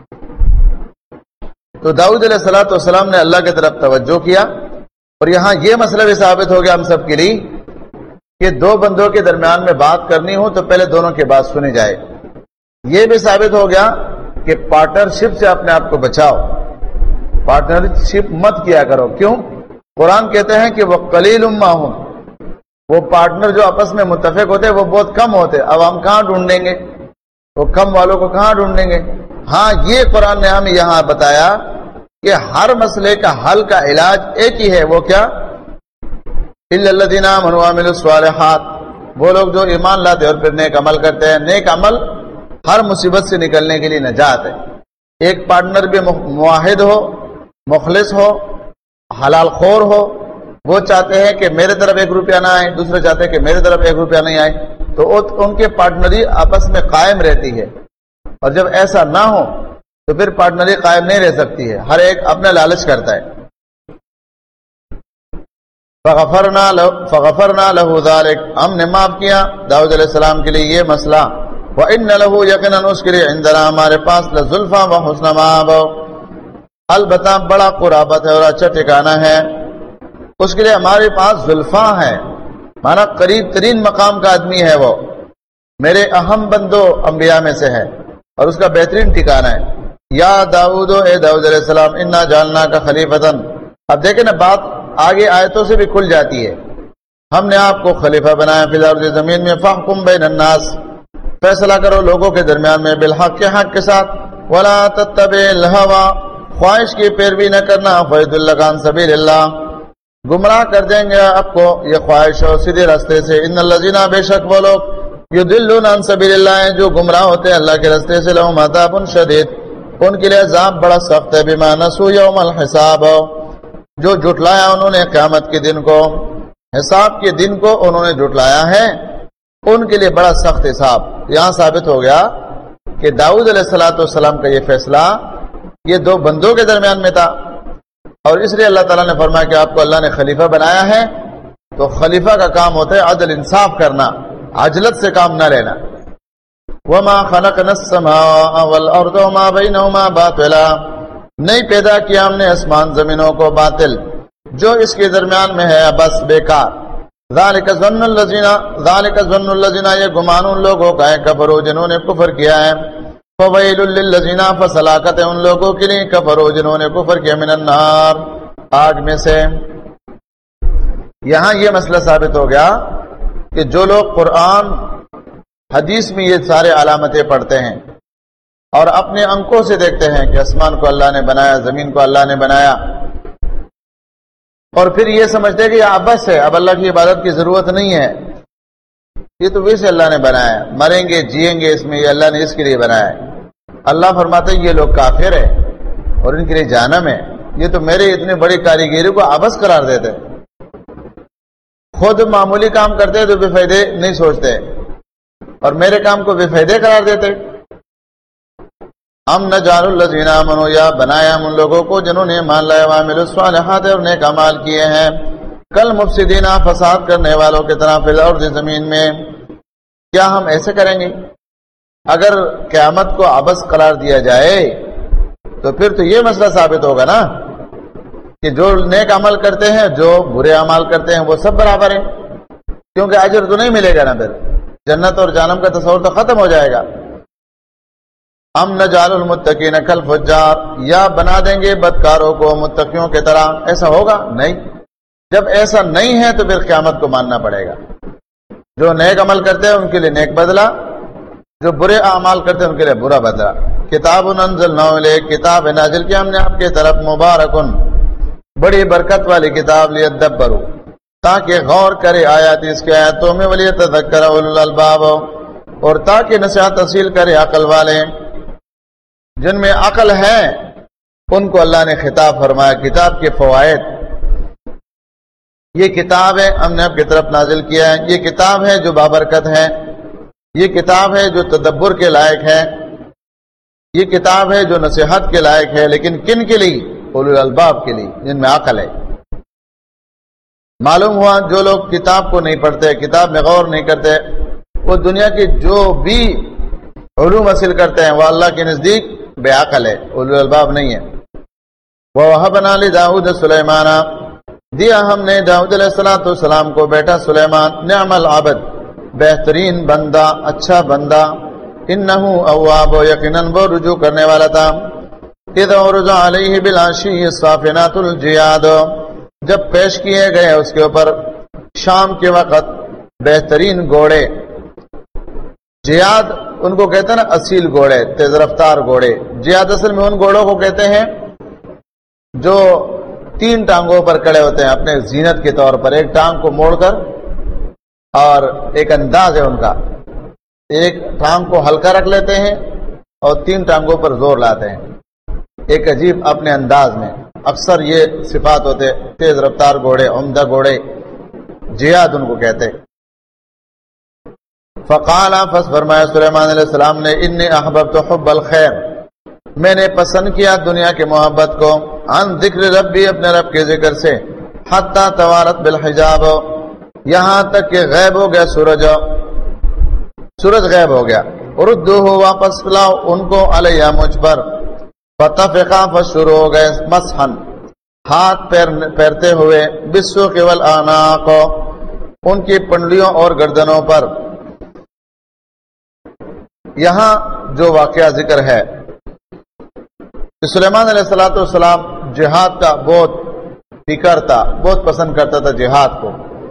تو داؤد علیہ السلام نے اللہ کی طرف توجہ کیا، اور یہاں یہ مسئلہ بھی ثابت ہو گیا ہم سب کے لیے کہ دو بندوں کے درمیان میں بات کرنی ہو تو پہلے دونوں کی بات سنی جائے۔ یہ بھی ثابت ہو گیا کہ پارٹنرشپ سے اپنے آپ کو بچاؤ، پارٹنرشپ مت کیا کرو۔ کیوں؟ قرآن کہتے ہیں کہ وہ قلیل ما ہم، وہ پارٹنر جو آپس میں متفق ہوتے وہ بہت کم ہوتے، اب ہم کہاں ڈھونڈیں گے؟ وہ کم والوں کو کہاں ڈھونڈیں گے؟ ہاں، یہ قرآن نے ہمیں یہاں بتایا کہ ہر مسئلے کا حل کا علاج ایک ہی ہے، وہ کیا؟ الا الذین آمنوا وعملوا الصالحات، وہ لوگ جو ایمان لاتے اور پھر نیک عمل کرتے ہیں۔ نیک عمل ہر مصیبت سے نکلنے کے لیے نجات ہے۔ ایک پارٹنر بھی موحد ہو، مخلص ہو، حلال خور ہو، وہ چاہتے ہیں کہ میرے طرف 1 روپیہ نہ آئے، دوسرے چاہتے ہیں کہ میرے طرف 1 روپیہ نہیں آئے، تو ان کے پارٹنری آپس میں قائم رہتی ہے۔ اور جب ایسا نہ ہو تو پھر پارٹنری قائم نہیں رہ سکتی ہے، ہر ایک اپنا لالچ کرتا ہے۔ فغفرنا له ذلك، ہم نے معاف کیا داؤد علیہ السلام کے لیے یہ مسئلہ۔ وَإِنَّ لَهُ يَقِينًا، اس کے لیے عندنا ہمارے پاس لَزُلْفَىٰ وَحُسْنَ مَآبٍ، البتہ بڑا قرابت ہے اور اچھا ٹھکانہ ہے اس کے لیے ہمارے پاس زلفاں ہے، مانا قریب ترین مقام کا آدمی ہے، وہ میرے اہم بندوں انبیاء میں سے ہے اور اس کا بہترین ٹھکانہ ہے۔ یا داؤد، اے داؤد علیہ السلام، انا جعلنا کا خلیفتن، اب دیکھیں نا بات آگے آیتوں سے بھی کھل جاتی ہے، ہم نے آپ کو خلیفہ بنایا فی الارض، زمین میں، فاحکم بین الناس، فیصلہ کرو لوگوں کے درمیان میں، بالحق، کے حق کے ساتھ، ولا تتبع الہوی، خواہش کی پیروی نہ کرنا، فیضلک عن سبیل اللہ، گمراہ کر دیں گے آپ کو یہ خواہش اور سیدھے راستے سے۔ ان الذین، بے شک وہ لوگ، یضلون عن سبیل اللہ، جو گمراہ ہوتے ہیں اللہ کے راستے سے، لہم عذاب شدید، ان کے لیے عذاب بڑا سخت ہے، بما نسوا یوم الحساب، جو جھٹلایا انہوں نے قیامت کے دن کو، حساب کے دن کو انہوں نے جھٹلایا ہے، ان کے لیے بڑا سخت حساب۔ یہاں ثابت ہو گیا کہ داؤد علیہ السلام کا یہ فیصلہ یہ دو بندوں کے درمیان میں تھا، اور اس لیے اللہ تعالیٰ نے فرمایا کہ آپ کو اللہ نے خلیفہ بنایا ہے، تو خلیفہ کا کام ہوتا ہے عدل انصاف کرنا، عجلت سے کام نہ لینا۔ وَمَا خَلَقْنَا السَّمَاءَ وَالْأَرْضَ وَمَا بَيْنَهُمَا بَاطِلًا، نہیں پیدا کیا ہم نے آسمان زمینوں کو باطل، جو اس کے درمیان میں ہے بس بیکار۔ ذَلِكَ ظَنُّ الَّذِينَ، یہ گمان ان لوگوں کا ہے، کفروا، جنہوں نے کفر کیا ہے، فَوَيْلٌ لِّلَّذِينَ، فَسَلَاکَتْ ان لوگوں کے لیے، کفروا، جنہوں نے کفر کیا، مِنَ النَّارِ، آگ میں سے۔ یہاں یہ مسئلہ ثابت ہو گیا کہ جو لوگ قرآن حدیث میں یہ سارے علامتیں پڑھتے ہیں اور اپنے آنکھوں سے دیکھتے ہیں کہ آسمان کو اللہ نے بنایا، زمین کو اللہ نے بنایا، اور پھر یہ سمجھتے ہیں کہ یہ عبث ہے، اب اللہ کی عبادت کی ضرورت نہیں ہے، یہ تو ویسے اللہ نے بنایا ہے، مریں گے جیئیں گے اس میں، یہ اللہ نے اس کے لیے بنایا ہے۔ اللہ فرماتے ہیں یہ لوگ کافر ہیں اور ان کے لیے جہنم ہے، یہ تو میرے اتنے بڑی کاریگری کو عبث قرار دیتے، خود معمولی کام کرتے تو بے فائدے نہیں سوچتے اور میرے کام کو بے فائدے قرار دیتے۔ ہم نجعل الذین آمنوا، یا بنایا ہم ان لوگوں کو جنہوں نے مان لایا، وعملوا الصالحات، اور نیک اعمال کیے ہیں، کل مفسدین، فساد کرنے والوں کی طرح، فی الارض، زمین میں۔ کیا ہم ایسے کریں گے؟ اگر قیامت کو عبث قرار دیا جائے تو پھر تو یہ مسئلہ ثابت ہوگا نا کہ جو نیک عمل کرتے ہیں، جو برے اعمال کرتے ہیں، وہ سب برابر ہیں، کیونکہ اجر تو نہیں ملے گا نا، پھر جنت اور جہنم کا تصور تو ختم ہو جائے گا۔ ام نجعل المتقین کالفجار، یا بنا دیں گے بدکاروں کو متقیوں کی طرح؟ ایسا ہوگا نہیں۔ جب ایسا نہیں ہے تو پھر قیامت کو ماننا پڑے گا۔ جو نیک عمل کرتے ہیں ان کے لیے نیک بدلہ، جو برے اعمال کرتے ہیں ان کے لیے برا بدلہ۔ کتاب انزلناہ الیک، کتاب نازل کیا ہم نے آپ کی طرف، مبارکن، بڑی برکت والی کتاب، لیدبروا، تاکہ غور کرے آیات اس کے آیاتوں میں، ولیتذکر اولو الالباب، اور تاکہ نصیحت حاصل کرے عقل والے، جن میں عقل ہے ان کو اللہ نے خطاب فرمایا۔ کتاب کے فوائد، یہ کتاب ہے ہم نے آپ کی طرف نازل کیا ہے، یہ کتاب ہے جو بابرکت ہے، یہ کتاب ہے جو تدبر کے لائق ہے، یہ کتاب ہے جو نصیحت کے لائق ہے، لیکن کن کے لیے؟ اولو الالباب کے لیے، جن میں عقل ہے۔ معلوم ہوا جو لوگ کتاب کو نہیں پڑھتے، کتاب میں غور نہیں کرتے، وہ دنیا کی جو بھی علوم حاصل کرتے ہیں وہ اللہ کے نزدیک بے عقل ہے، اولو الالباب نہیں ہے۔ وَوَهَبْنَا لِدَاوُدَ سُلَيْمَانَ، دیا ہم نے داؤد علیہ السلام کو بیٹا سلیمان، نعم العبد، بہترین بندہ، اچھا بندہ، انہ اواب، یقیناً وہ رجوع کرنے والا تھا۔ اذا عرض علیہ بالعشی الصافنات الجیاد، جب پیش کیے گئے اس کے اوپر شام کے وقت بہترین گھوڑے، جیاد ان کو کہتے ہیں نا اصیل گھوڑے، تیز رفتار گھوڑے۔ جیاد اصل میں ان گھوڑوں کو کہتے ہیں جو 3 ٹانگوں پر کھڑے ہوتے ہیں اپنے زینت کے طور پر، ایک ٹانگ کو موڑ کر، اور ایک انداز ہے ان کا، ایک ٹانگ کو ہلکا رکھ لیتے ہیں اور 3 ٹانگوں پر زور لاتے ہیں، ایک عجیب اپنے انداز میں۔ اکثر یہ صفات ہوتے، تیز رفتار گھوڑے، عمدہ گھوڑے، جیاد ان کو کہتے۔ فقال، پس فرمایا سلیمان علیہ السلام نے، انی احببت حب الخیر، میں نے پسند کیا دنیا کی محبت کو، عن ذکر ربی، اپنے رب کے ذکر سے، حتی توارت بالحجاب، یہاں تک کہ غیب ہو گیا سورج غیب ہو گیا۔ ردوہ، واپس لاؤ ان کو، علیہ، مجھ پر، فتفقا، فشروع ہو گئے، مسحن، ہاتھ پھیرتے ہوئے، بالسوق والاعناق، ان کی پنڈلیوں اور گردنوں پر۔ یہاں جو واقعہ ذکر ہے کہ سلیمان علیہ السلام جہاد کا بہت فکر تھا، بہت پسند کرتا تھا جہاد کو،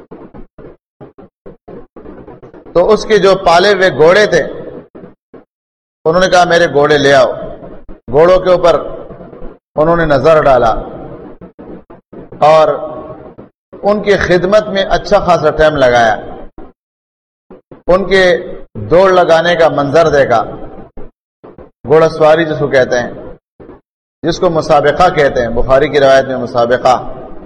تو اس کے جو پالے ہوئے گھوڑے تھے انہوں نے کہا میرے گھوڑے لے آؤ۔ گھوڑوں کے اوپر انہوں نے نظر ڈالا اور ان کی خدمت میں اچھا خاصا ٹائم لگایا، ان کے دوڑ لگانے کا منظر دیکھا، گھوڑا سواری جس کو کہتے ہیں، جس کو مسابقہ کہتے ہیں، بخاری کی روایت میں مسابقہ۔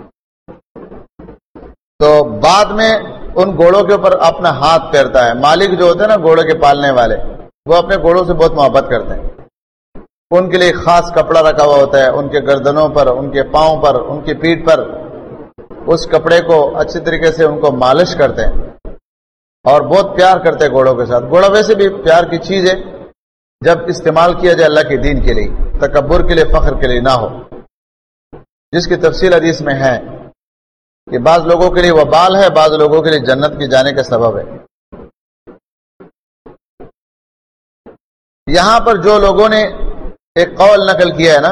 تو بعد میں ان گھوڑوں کے اوپر اپنا ہاتھ پھیرتا ہے۔ مالک جو ہوتے ہیں نا گھوڑے کے پالنے والے، وہ اپنے گھوڑوں سے بہت محبت کرتے ہیں، ان کے لیے خاص کپڑا رکھا ہوا ہوتا ہے، ان کے گردنوں پر، ان کے پاؤں پر، ان کی پیٹھ پر، اس کپڑے کو اچھی طریقے سے ان کو مالش کرتے ہیں اور بہت پیار کرتے ہیں گھوڑوں کے ساتھ۔ گھوڑا ویسے بھی پیار کی چیز ہے جب استعمال کیا جائے اللہ کے دین کے لیے، تکبر کے لیے، فخر کے لیے نہ ہو، جس کی تفصیل حدیث میں ہے کہ بعض لوگوں کے لیے وبال ہے، بعض لوگوں کے لیے جنت کے جانے کا سبب ہے۔ یہاں پر جو لوگوں نے ایک قول نقل کیا ہے نا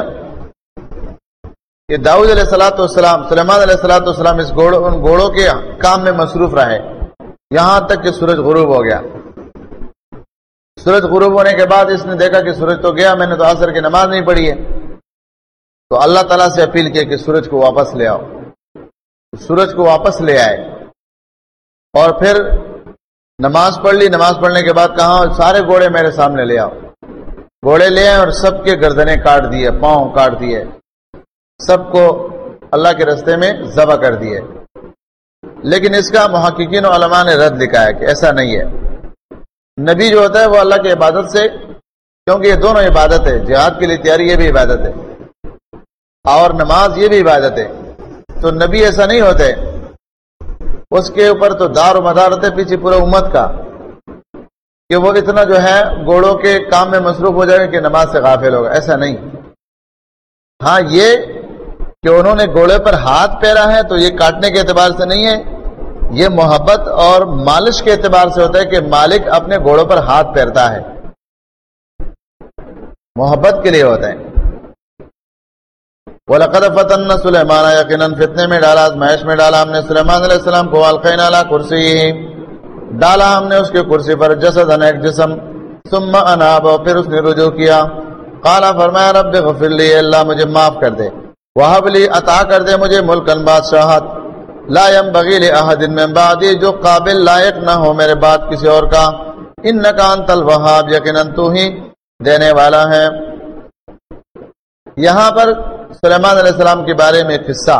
کہ داؤد علیہ السلام، سلیمان علیہ السلام اس ان گھوڑوں کے کام میں مصروف رہے یہاں تک کہ سورج غروب ہو گیا۔ سورج غروب ہونے کے بعد اس نے دیکھا کہ سورج تو گیا، میں نے تو عصر کی نماز نہیں پڑھی ہے، تو اللہ تعالیٰ سے اپیل کی کہ سورج کو واپس لے آؤ۔ سورج کو واپس لے آئے اور پھر نماز پڑھ لی۔ نماز پڑھنے کے بعد کہا سارے گھوڑے میرے سامنے لے آؤ۔ گھوڑے لے آئے اور سب کے گردنیں کاٹ دیے، پاؤں کاٹ دیے، سب کو اللہ کے راستے میں ذبح کر دیے۔ لیکن اس کا محققین و علماء نے رد لکھا ہے کہ ایسا نہیں ہے۔ نبی جو ہوتا ہے وہ اللہ کی عبادت سے، کیونکہ یہ دونوں عبادت ہے، جہاد کے لیے تیاری یہ بھی عبادت ہے اور نماز یہ بھی عبادت ہے، تو نبی ایسا نہیں ہوتے، اس کے اوپر تو دار و مدار ہوتے پیچھے پورا امت کا، کہ وہ اتنا جو ہے گھوڑوں کے کام میں مصروف ہو جائے کہ نماز سے غافل ہوگا، ایسا نہیں۔ ہاں یہ کہ انہوں نے گھوڑے پر ہاتھ پھیرا ہے تو یہ کاٹنے کے اعتبار سے نہیں ہے، یہ محبت اور مالش کے اعتبار سے ہوتا ہے کہ مالک اپنے گھوڑوں پر ہاتھ پھیرتا ہے۔ محبت کے لیے ہوتے ہیں. وَلَقَدْ فَتَنَّا سُلَيْمَانَ یقیناً فتنے میں ڈالا, آزمائش میں ڈالا ہم نے سلیمان علیہ السلام کو. وَأَلْقَيْنَا عَلَىٰ كُرْسِيِّهِ ڈالا ہم نے اس کے کرسی پر جسدًا ایک جسم. ثُمَّ أَنَابَ پھر اس نے رجوع کیا. قَالَ فرمایا رب اغفر لی اللہ مجھے معاف کر دے. وَهَبْ لِي عطا کر دے مجھے ملکاً بادشاہت. لا ينبغي لأحد من بعدی جو قابل لائق نہ ہو میرے بعد کسی اور کا. إنك أنت الوهاب یقیناً تو ہی دینے والا ہے. یہاں پر سلیمان علیہ السلام کے بارے میں ایک قصہ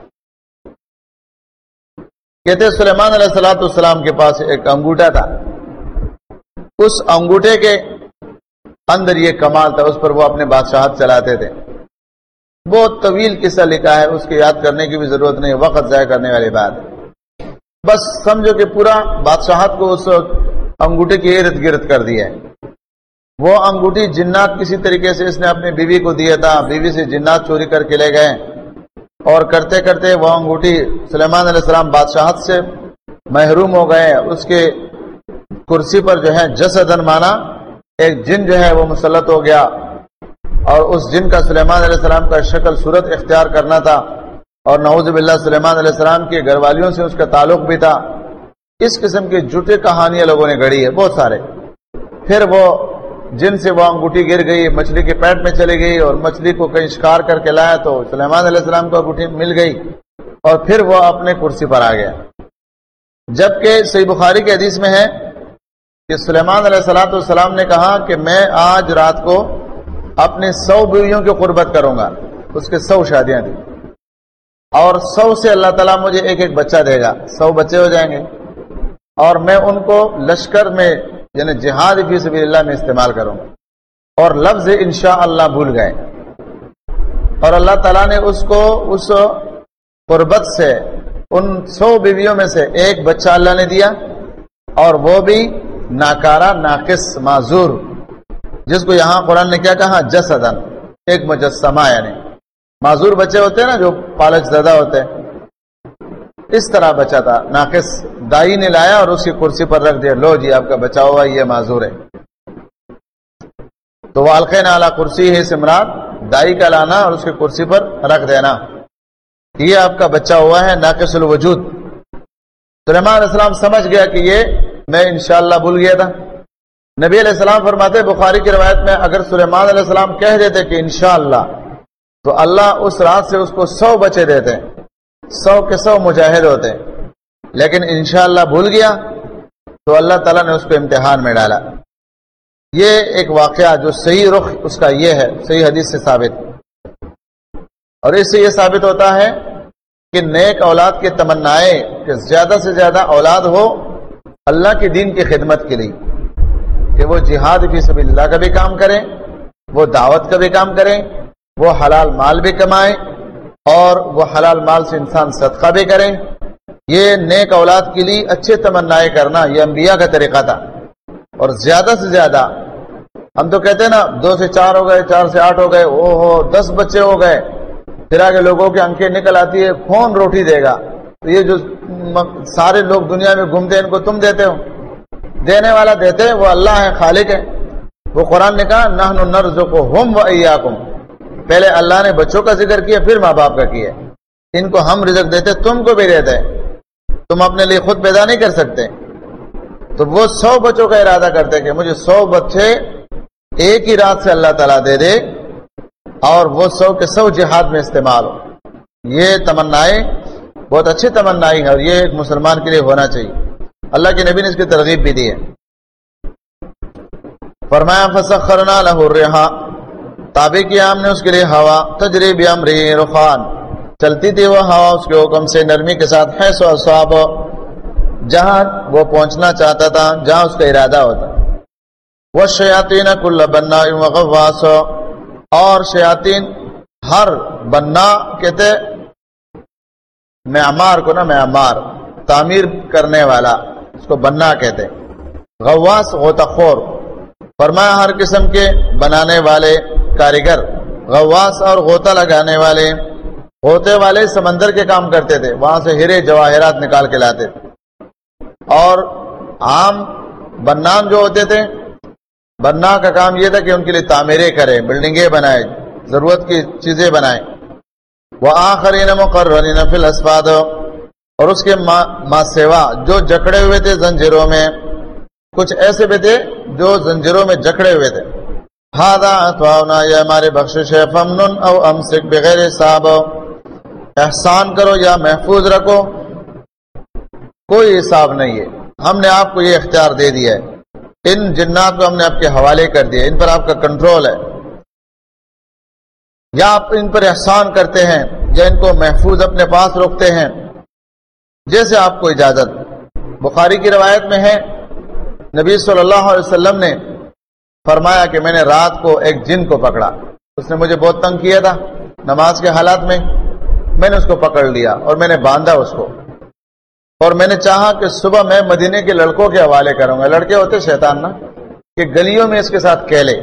کہتے سلیمان علیہ السلام کے پاس ایک انگوٹھا تھا. اس انگوٹھے کے اندر یہ کمال تھا, اس پر وہ اپنے بادشاہت چلاتے تھے. بہت طویل قصہ لکھا ہے, اس کی یاد کرنے کی بھی ضرورت نہیں, وقت ضائع کرنے والی بات ہے. بس سمجھو کہ پورا بادشاہت کو اس انگوٹھے کے ارد گرد کر دیا ہے. وہ انگوٹھی جنات کسی طریقے سے اس نے اپنی بیوی کو دیا تھا, بیوی سے جنات چوری کر کے لے گئے, اور کرتے کرتے وہ انگوٹھی سلیمان علیہ السلام بادشاہت سے محروم ہو گئے. اس کے کرسی پر جو ہے جسدن مانا ایک جن جو ہے وہ مسلط ہو گیا, اور اس جن کا سلیمان علیہ السلام کا شکل صورت اختیار کرنا تھا, اور نعوذ باللہ سلیمان علیہ السلام کے گھر والیوں سے اس کا تعلق بھی تھا. اس قسم کی جھوٹے کہانیاں لوگوں نے گڑھی ہے بہت سارے. پھر وہ جن سے وہ انگوٹھی گر گئی, مچھلی کے پیٹ میں چلی گئی, اور مچھلی کو کہیں شکار کر کے لایا تو سلیمان علیہ السلام کو انگوٹھی مل گئی, اور پھر وہ اپنے کرسی پر آ گیا. جبکہ صحیح بخاری کی حدیث میں ہے کہ سلیمان علیہ السلام نے کہا کہ میں آج رات کو اپنے 100 بیویوں کی قربت کروں گا. اس کے 100 شادیاں تھیں, اور 100 سے اللہ تعالیٰ مجھے ایک ایک بچہ دے گا, 100 بچے ہو جائیں گے, اور میں ان کو لشکر میں یعنی جہاد فی سبیل اللہ میں استعمال کروں. اور لفظ انشاءاللہ بھول گئے, اور اللہ تعالیٰ نے اس کو اس قربت سے ان 100 بیویوں میں سے ایک بچہ اللہ نے دیا, اور وہ بھی ناکارہ, ناقص, معذور, جس کو یہاں قرآن نے کیا کہا جسدن, ایک مجسمہ, یعنی معذور بچے ہوتے ہیں نا جو پالچ زدہ ہوتے ہیں, اس طرح بچہ تھا ناقص. دائی نے لایا اور اس کی کرسی پر رکھ دیا, لو جی آپ کا بچہ ہوا, یہ معذور ہے. تو وہ القینا علی کرسی ہے سمرات, دائی کا لانا اور اس کی کرسی پر رکھ دینا, یہ آپ کا بچہ ہوا ہے ناقص الوجود. سلیمان علیہ السلام سمجھ گیا کہ یہ میں انشاءاللہ بھول گیا تھا. نبی علیہ السلام فرماتے بخاری کی روایت میں اگر سلیمان علیہ السلام کہہ دیتے کہ انشاءاللہ, تو اللہ اس رات سے اس کو 100 بچے دیتے, 100 کے 100 مجاہد ہوتے. لیکن انشاءاللہ بھول گیا تو اللہ تعالیٰ نے اس کو امتحان میں ڈالا. یہ ایک واقعہ جو صحیح رخ اس کا یہ ہے, صحیح حدیث سے ثابت, اور اس سے یہ ثابت ہوتا ہے کہ نیک اولاد کی تمنائیں کہ زیادہ سے زیادہ اولاد ہو اللہ کے دین کی خدمت کے لیے, کہ وہ جہاد فی سبیل اللہ کا بھی کام کریں, وہ دعوت کا بھی کام کریں, وہ حلال مال بھی کمائیں, اور وہ حلال مال سے انسان صدقہ بھی کریں. یہ نیک اولاد کے لیے اچھے تمنائیں کرنا یہ انبیاء کا طریقہ تھا. اور زیادہ سے زیادہ ہم تو کہتے ہیں نا 2 سے 4 ہو گئے, 4 سے 8 ہو گئے, او ہو 10 بچے ہو گئے, پھر آگے لوگوں کی آنکھیں نکل آتی ہے کون روٹی دے گا. تو یہ جو سارے لوگ دنیا میں گھومتے ہیں ان کو تم دیتے ہو, دینے والا دیتے ہیں وہ اللہ ہے, خالق ہے. وہ قرآن نے کہا نحن نرزقہم وإیاکم, پہلے اللہ نے بچوں کا ذکر کیا پھر ماں باپ کا کیا. ان کو ہم رزق دیتے, تم کو بھی دیتے, تم اپنے لیے خود پیدا نہیں کر سکتے. تو وہ 100 بچوں کا ارادہ کرتے کہ مجھے 100 بچے ایک ہی رات سے اللہ تعالیٰ دے دے, اور وہ 100 کے 100 جہاد میں استعمال ہو. یہ تمنائیں بہت اچھی تمنائیں ہیں, اور یہ ایک مسلمان کے لیے ہونا چاہیے. اللہ کے نبی نے اس کی ترغیب بھی دی ہے. فرمایا فسخرنا له الريح, تابع کیا ہم نے اس کے لیے ہوا, تجری بامرہ رخان, چلتی تھی وہ ہوا اس کے حکم سے نرمی کے ساتھ, حیث اصاب, جہاں وہ پہنچنا چاہتا تھا, جہاں اس کا ارادہ ہوتا. والشیاطین کل بناء وغواص, اور شیاطین ہر بنا کہتے معمار کو, نا معمار تعمیر کرنے والا, اس کو بنا کہتے. غواص غوطہ خور, فرمایا ہر قسم کے بنانے والے کاریگر, غواص اور غوطہ لگانے والے. غوطے والے سمندر کے کام کرتے تھے, وہاں سے ہیرے جواہرات نکال کے لاتے تھے. اور عام بنان جو ہوتے تھے بنا کا کام یہ تھا کہ ان کے لیے تعمیریں کرے، بلڈنگیں بنائے، ضرورت کی چیزیں بنائیں. وآخرین مقرنین فی الاسفاد، اور اس کے ماں سوا جو جکڑے ہوئے تھے زنجیروں میں، کچھ ایسے بھی تھے جو زنجیروں میں جکڑے ہوئے تھے. ھذا عطاؤنا، یہ ہمارے بخشش ہے. فمنن او امسک بغیر حساب، احسان کرو یا محفوظ رکھو، کوئی حساب نہیں ہے. ہم نے آپ کو یہ اختیار دے دیا ہے، ان جنات کو ہم نے آپ کے حوالے کر دیا، ان پر آپ کا کنٹرول ہے. یا آپ ان پر احسان کرتے ہیں یا ان کو محفوظ اپنے پاس رکھتے ہیں جیسے آپ کو اجازت. بخاری کی روایت میں ہے نبی صلی اللہ علیہ وسلم نے فرمایا کہ میں نے رات کو ایک جن کو پکڑا، اس نے مجھے بہت تنگ کیا تھا نماز کے حالات میں نے اس کو پکڑ لیا اور میں نے باندھا اس کو، اور میں نے چاہا کہ صبح میں مدینے کے لڑکوں کے حوالے کروں گا. لڑکے ہوتے شیطان نا، کہ گلیوں میں اس کے ساتھ کہلے.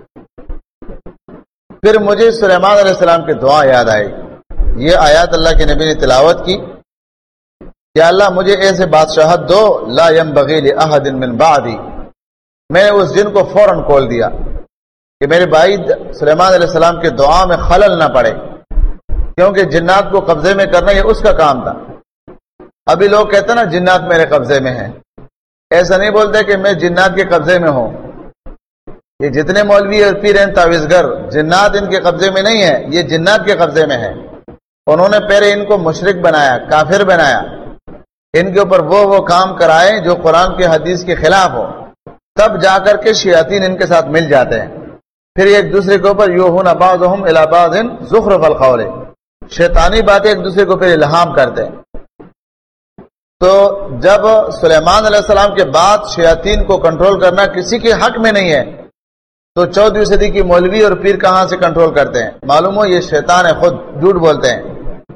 پھر مجھے سلیمان علیہ السلام کی دعا یاد آئی. یہ آیات اللہ کے نبی نے تلاوت کی کہ اللہ مجھے ایسے بادشاہت دو لا ينبغي لأحد من بعدی. میں نے اس جن کو فوراً کھول دیا کہ میرے بھائی سلیمان علیہ السلام کے دعا میں خلل نہ پڑے، کیونکہ جنات کو قبضے میں کرنا یہ اس کا کام تھا. ابھی لوگ کہتے ہیں نا جنات میرے قبضے میں ہیں، ایسا نہیں بولتے کہ میں جنات کے قبضے میں ہوں. یہ جتنے مولوی اور پیر ہیں تعویذگر، جنات ان کے قبضے میں نہیں ہے، یہ جنات کے قبضے میں ہے. انہوں نے پہلے ان کو مشرک بنایا، کافر بنایا، ان کے اوپر وہ کام کرائے جو قرآن کے حدیث کے خلاف ہو، تب جا کر کے شیاطین ان کے ساتھ مل جاتے ہیں. پھر ایک دوسرے کے اوپر یوحون بعضهم الی بعض زخرف القول، شیطانی باتیں ایک دوسرے کے اوپر الہام کرتے ہیں. تو جب سلیمان علیہ السلام کے بعد شیاطین کو کنٹرول کرنا کسی کے حق میں نہیں ہے، تو 14ویں صدی کی مولوی اور پیر کہاں سے کنٹرول کرتے ہیں؟ معلوم ہو یہ شیطان ہے، خود جھوٹ بولتے ہیں.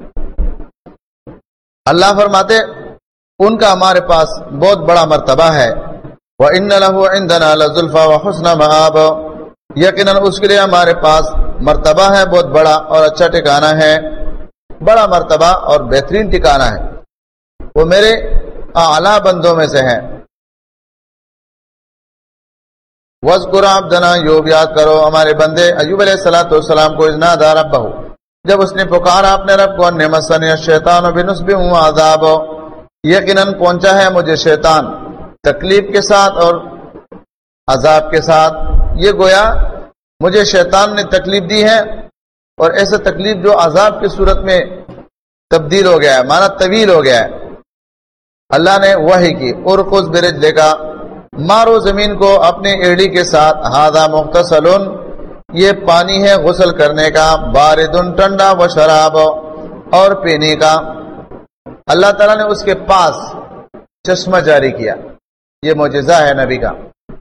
اللہ فرماتے ان کا ہمارے پاس بہت بڑا مرتبہ ہے. وَإِنَّ لَهُ عِندَنَا لَزُلْفَىٰ وَحُسْنَ مَآبٍ، یقیناً اس کے لیے ہمارے پاس مرتبہ ہے بہت بڑا اور اچھا ٹھکانہ ہے. بڑا مرتبہ اور بہترین ٹھکانہ ہے، وہ میرے اعلیٰ بندوں میں سے ہے. وَاذْكُرْ عَبْدَنَا ایوب، یاد کرو ہمارے بندے ایوب علیہ السلام کو، اذ نادىٰ رَبَّهُ، جب اس نے پکارا اپنے رب کو، اَنِّ مَسَّنِيَ الشَّيْطَانُ بِنُصْبٍ وَعَذَابٍ، یقیناً پہنچا ہے مجھے شیطان تکلیف کے ساتھ اور عذاب کے ساتھ. یہ گویا مجھے شیطان نے تکلیف دی ہے، اور ایسا تکلیف جو عذاب کی صورت میں تبدیل ہو گیا ہے، معنی طویل ہو گیا ہے. اللہ نے وحی کی، ارقص برجلک، مارو زمین کو اپنی ایڑی کے ساتھ، ھذا مغتسل، یہ پانی ہے غسل کرنے کا، بارد ٹھنڈا، و شراب، اور پینے کا. اللہ تعالیٰ نے اس کے پاس چشمہ جاری کیا، یہ معجزہ ہے نبی کا.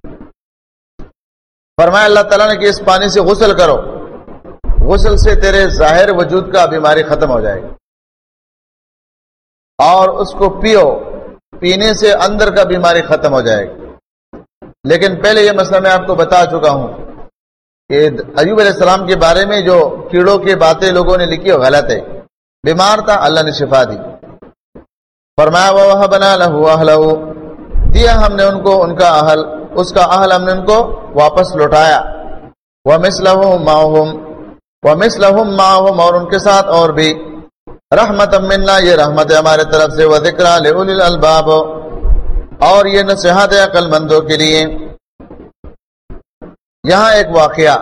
فرمایا اللہ تعالیٰ نے کہ اس پانی سے غسل کرو، غسل سے تیرے ظاہر وجود کا بیماری ختم ہو جائے گی، اور اس کو پیو، پینے سے اندر کا بیماری ختم ہو جائے گی. لیکن پہلے یہ مسئلہ میں آپ کو بتا چکا ہوں کہ ایوب علیہ السلام کے بارے میں جو کیڑوں کی باتیں لوگوں نے لکھی وہ غلط ہے. بیمار تھا، اللہ نے شفا دی. فرمایا وَوَهَبْنَا لَهُ أَهْلَهُ، دیا ہم نے ان کو ان کا اہل، اس کا اہل ہم نے ان کو واپس لوٹایا. وَمِثْلَهُمْ مَعَهُمْ، اور ان کے ساتھ اور بھی، رحمتم منا، یہ رحمت ہے ہمارے طرف سے، وذکرى لأولی الالباب، اور یہ نصیحت ہے عقل مندوں کے لیے. یہاں ایک واقعہ،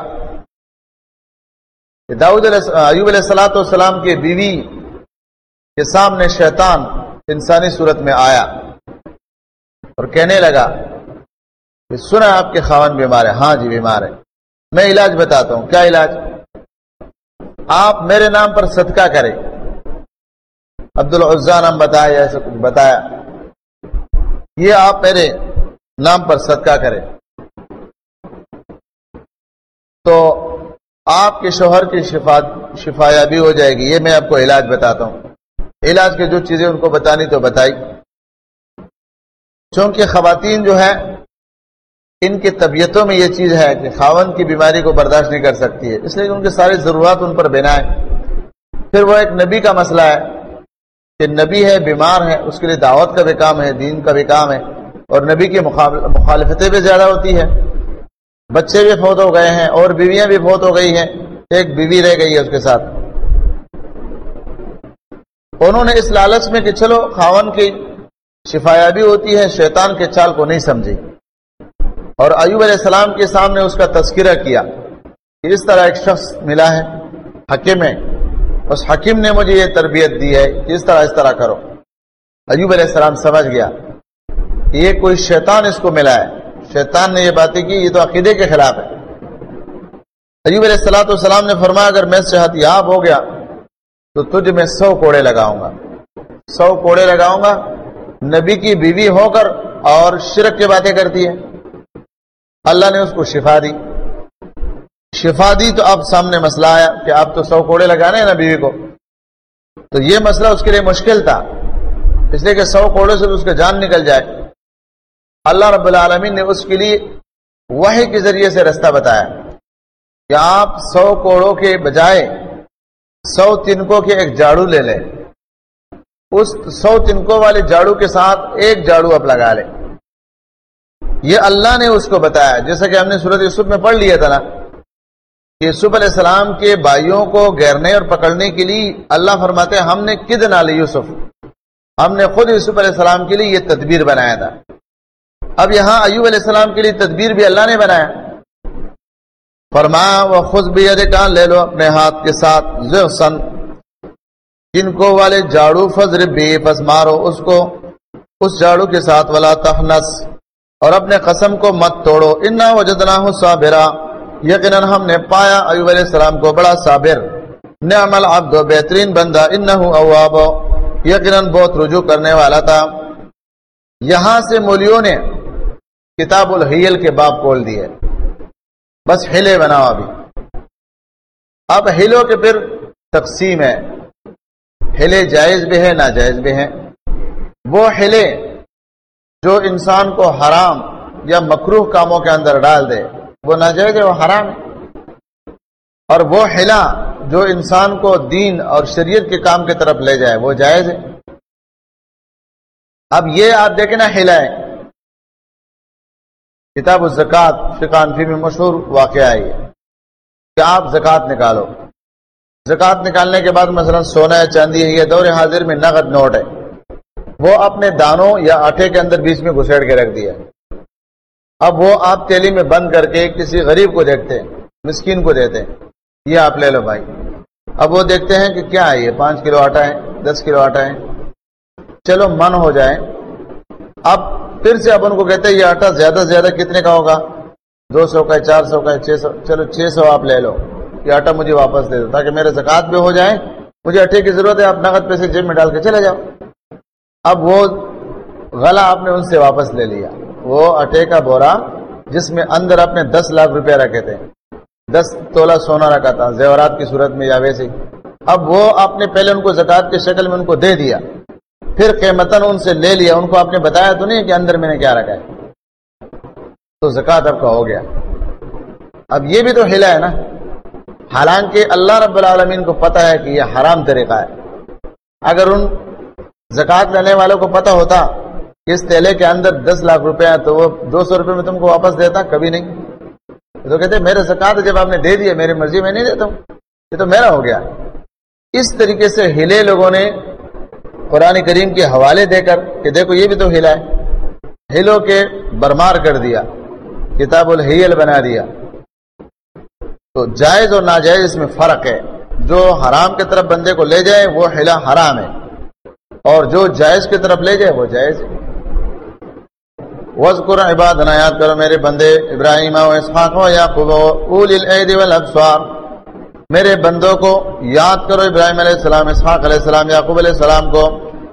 ایوب علیہ السلام کی بیوی کے سامنے شیطان انسانی صورت میں آیا اور کہنے لگا کہ سنا آپ کے خاوند بیمار ہے. ہاں جی بیمار ہے، میں علاج بتاتا ہوں. کیا علاج؟ آپ میرے نام پر صدقہ کریں. عبدالعزا نام بتایا، ایسا کچھ بتایا، یہ آپ میرے نام پر صدقہ کریں تو آپ کے شوہر کی شفایابی ہو جائے گی. یہ میں آپ کو علاج بتاتا ہوں. علاج کے جو چیزیں ان کو بتانی تو بتائی. چونکہ خواتین جو ہے ان کی طبیعتوں میں یہ چیز ہے کہ خاوند کی بیماری کو برداشت نہیں کر سکتی ہے، اس لیے ان کے ساری ضرورات ان پر بنا ہے. پھر وہ ایک نبی کا مسئلہ ہے کہ نبی ہے، بیمار ہے، اس کے لیے دعوت کا بھی کام ہے، دین کا بھی کام ہے، اور نبی کی مخالفتیں بھی زیادہ ہوتی ہے. بچے بھی فوت ہو گئے ہیں اور بیویاں بھی فوت ہو گئی ہیں، ایک بیوی رہ گئی ہے اس کے ساتھ۔ انہوں نے اس لالچ میں کہ چلو خاون کی شفایابی ہوتی ہے، شیطان کے چال کو نہیں سمجھی، اور ایوب علیہ السلام کے سامنے اس کا تذکرہ کیا کہ اس طرح ایک شخص ملا ہے حکیم ہے، اس حکیم نے مجھے یہ تربیت دی ہے کہ اس طرح کرو۔ ایوب علیہ السلام سمجھ گیا کہ یہ کوئی شیطان اس کو ملا ہے، شیطان نے یہ باتیں کی، یہ تو عقیدے کے خلاف ہے۔ ایوب علیہ السلام نے فرمایا اگر میں صحت یاب ہو گیا تو تجھ میں 100 کوڑے لگاؤں گا، 100 کوڑے لگاؤں گا، نبی کی بیوی ہو کر اور شرک کی باتیں کرتی ہے۔ اللہ نے اس کو شفا دی، شفا دی تو اب سامنے مسئلہ آیا کہ اب تو 100 کوڑے لگانے ہیں نا بیوی کو، تو یہ مسئلہ اس کے لیے مشکل تھا، اس لیے کہ 100 کوڑے سے اس کا جان نکل جائے۔ اللہ رب العالمین نے اس کے لیے وحی کے ذریعے سے رستہ بتایا کہ آپ 100 کوڑوں کے بجائے 100 تنکوں کے ایک جھاڑو لے لیں، اس 100 تنکوں والے جھاڑو کے ساتھ ایک جھاڑو آپ لگا لیں۔ یہ اللہ نے اس کو بتایا، جیسا کہ ہم نے سورۃ یوسف میں پڑھ لیا تھا نا کہ یوسف علیہ السلام کے بھائیوں کو گھیرنے اور پکڑنے کے لیے اللہ فرماتے ہیں ہم نے کدنا لی یوسف، ہم نے خود یوسف علیہ السلام کے لیے یہ تدبیر بنایا تھا۔ اب یہاں ایوب علیہ السلام کے لیے تدبیر بھی اللہ نے بنایا، فرمایا وَخُذْ بِيَدِكَ، لے لو اپنے ہاتھ کے ساتھ، ضِغْصًا، تنکوں والے جھاڑو، فَاضْرِب بِهِ، پس مارو اس کو اس جھاڑو کے ساتھ، وَلَا تَخْنَسْ، اور اپنے قسم کو مت توڑو، اِنَّا وَجَدْنَاهُ صَابِرًا، یقیناً ہم نے پایا ایوب علیہ السلام کو بڑا صابر، نعم العبد، بہترین بندہ، انہ اواب، یقیناً بہت رجوع کرنے والا تھا۔ یہاں سے مولیوں نے کتاب الحیل کے باب کھول دیے، بس ہلے بناؤ ابھی۔ اب ہلوں کے پھر تقسیم ہے، ہلے جائز بھی ہے ناجائز بھی ہے۔ وہ ہلے جو انسان کو حرام یا مکروہ کاموں کے اندر ڈال دے وہ ناجائز ہے، وہ حرام ہے، اور وہ ہلا جو انسان کو دین اور شریعت کے کام کی طرف لے جائے وہ جائز ہے۔ اب یہ آپ دیکھیں نا ہلا ہے، کتاب الزکوٰۃ فقہ حنفی میں مشہور واقعہ ہے یہ کہ آپ زکوٰۃ نکالو، زکوٰۃ نکالنے کے بعد مثلا سونا یا چاندی ہے، یہ دور حاضر میں نقد نوٹ ہے، وہ اپنے دانوں یا آٹے کے اندر بیچ میں گھسیڑ کے رکھ دیا، اب وہ آپ تیلی میں بند کر کے کسی غریب کو دیکھتے ہیں، مسکین کو دیتے ہیں، یہ آپ لے لو بھائی۔ اب وہ دیکھتے ہیں کہ کیا ہے یہ 5 کلو آٹا ہے، 10 کلو آٹا ہے، چلو من ہو جائے، اب پھر سے اب ان کو کہتے ہیں یہ آٹا زیادہ سے زیادہ کتنے کا ہوگا، 200 کا ہے، 400 کا ہے، 600، چلو 600 آپ لے لو، یہ آٹا مجھے واپس دے دو تاکہ میرے زکوٰۃ بھی ہو جائے، مجھے آٹے کی ضرورت ہے، آپ نقد پیسے جیب میں ڈال کے چلے جاؤ۔ اب وہ غلہ آپ نے ان سے واپس لے لیا، وہ آٹے کا بورا جس میں اندر اپنے 10 لاکھ روپے رکھے تھے، 10 تولہ سونا رکھا تھا زیورات کی صورت میں یا ویسے ہی، اب وہ آپ نے پہلے ان کو زکوٰۃ کی شکل میں ان کو دے دیا، پھر قیمتاً ان سے لے لیا، ان کو آپ نے بتایا تو نہیں کہ اندر میں نے کیا رکھا ہے، تو زکوٰۃ آپ کا ہو گیا۔ اب یہ بھی تو ہلا ہے نا، حالانکہ اللہ رب العالمین کو پتہ ہے کہ یہ حرام طریقہ ہے۔ اگر ان زکوٰۃ لینے والوں کو پتہ ہوتا کہ اس تیلے کے اندر 10 لاکھ روپے ہیں تو وہ 200 روپے میں تم کو واپس دیتا، کبھی نہیں۔ تو کہتے میرے زکوٰۃ جب آپ نے دے دیا میری مرضی میں نہیں دیتا ہوں، یہ تو میرا ہو گیا۔ اس طریقے سے ہلے لوگوں نے قرآن کریم کے حوالے دے کر کہ دیکھو یہ بھی تو ہلا ہے، ہلوں کے برمار کر دیا، کتاب الحیل بنا دیا۔ تو جائز اور ناجائز اس میں فرق ہے، جو حرام کی طرف بندے کو لے جائے وہ ہلا حرام ہے، اور جو جائز کی طرف لے جائے وہ جائز ہے۔ وَاذْكُرْ عِبَادَنَا، یاد کرو میرے بندے ابراہیم و اسحاق و یعقوب و اولی الایدی والابصار، میرے بندوں کو یاد کرو، ابراہیم علیہ السلام، اسحاق علیہ السلام، یعقوب علیہ السلام کو،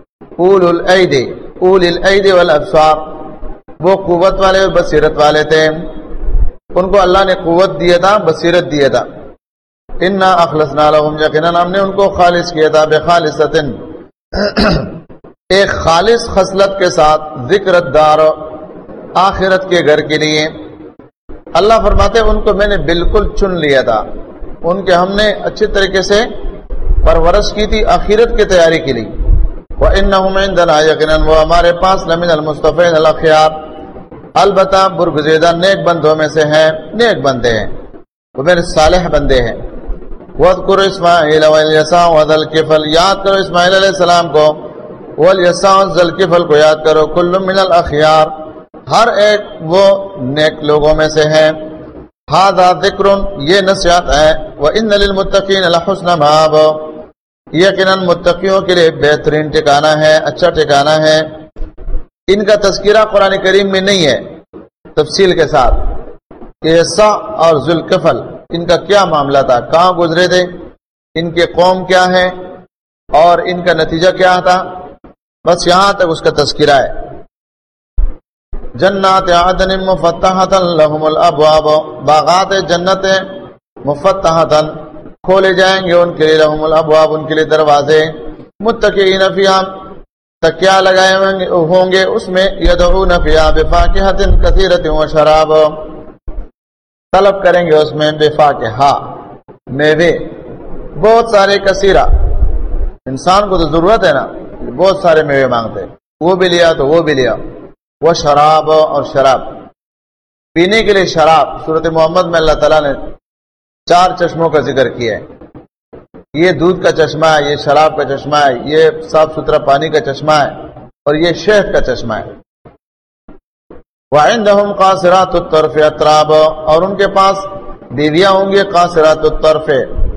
اولی الایدی والابصار، وہ قوت والے اور بصیرت والے تھے، ان کو اللہ نے قوت دیا تھا، بصیرت دیا تھا۔ انا اخلصنا لهم، یقیناً ہم نے ان کو خالص کیا تھا، بخالصۃ، ایک خالص خصلت کے ساتھ، ذکر الدار، آخرت کے گھر کے لیے۔ اللہ فرماتے ہیں ان کو میں نے بالکل چن لیا تھا، ان کے ہم نے اچھے طریقے سے پرورش کی تھی آخرت کی تیاری کے لیے۔ وَإِنَّهُمْ عِندَنَا، یقیناً وہ ہمارے پاس، لَمِنَ الْمُصْطَفَيْنَ الْأَخْيَارِ، البتہ برگزیدہ نیک بندوں میں سے ہیں، نیک بندے ہیں، وہ میرے صالح بندے ہیں۔ وَاذْكُرْ اسماعیل وَالْيَسَعَ وَذَا الْكِفْلِ، یاد کرو اسماعیل علیہ السلام کو، وَالْيَسَعَ وَذَا الْكِفْلِ کو یاد کرو، كُلٌّ مِّنَ الْأَخْيَارِ، ہر ایک وہ نیک لوگوں میں سے ہیں۔ هَذَا ذِكْرٌ، یہ نصیحت ہے، وَإِنَّ لِلْمُتَّقِينَ لَحُسْنَ مَآبٍ، یقیناً متقیوں کے لیے بہترین ٹھکانہ ہے، اچھا ٹھکانہ ہے۔ ان کا تذکرہ قرآن کریم میں نہیں ہے تفصیل کے ساتھ کہ یسع اور ذوالکفل ان کا کیا معاملہ تھا، کہاں گزرے تھے، ان کے قوم کیا ہے اور ان کا نتیجہ کیا تھا، بس یہاں تک اس کا تذکرہ ہے۔ جنات عدن مفتحۃ لهم الابواب، باغات جنت مفتحۃ کھولے جائیں گے ان کے لیے، لهم الابواب ان کے لیے دروازے، متکئین فیہا تکیا لگائے ہوں گے اس میں، یدعون فیہا بفاکہۃ کثیرۃ وشراب، طلب کریں گے اس میں بفاکہہ میوے بہت سارے، کثیرہ انسان کو تو ضرورت ہے نا، بہت سارے میوے مانگتے، وہ بھی لیا تو وہ بھی لیا، وہ شراب اور شراب پینے کے لیے شراب۔ سورۃ محمد میں اللہ تعالیٰ نے 4 چشموں کا ذکر کیا ہے، یہ دودھ کا چشمہ ہے، یہ شراب کا چشمہ ہے، یہ صاف ستھرا پانی کا چشمہ ہے، اور یہ شہد کا چشمہ ہے۔ وَعِندَهُمْ قَاصِرَاتُ الطَّرْفِ أَتْرَابٌ، اور ان کے پاس بیویاں ہوں گے قاصرات الطرف،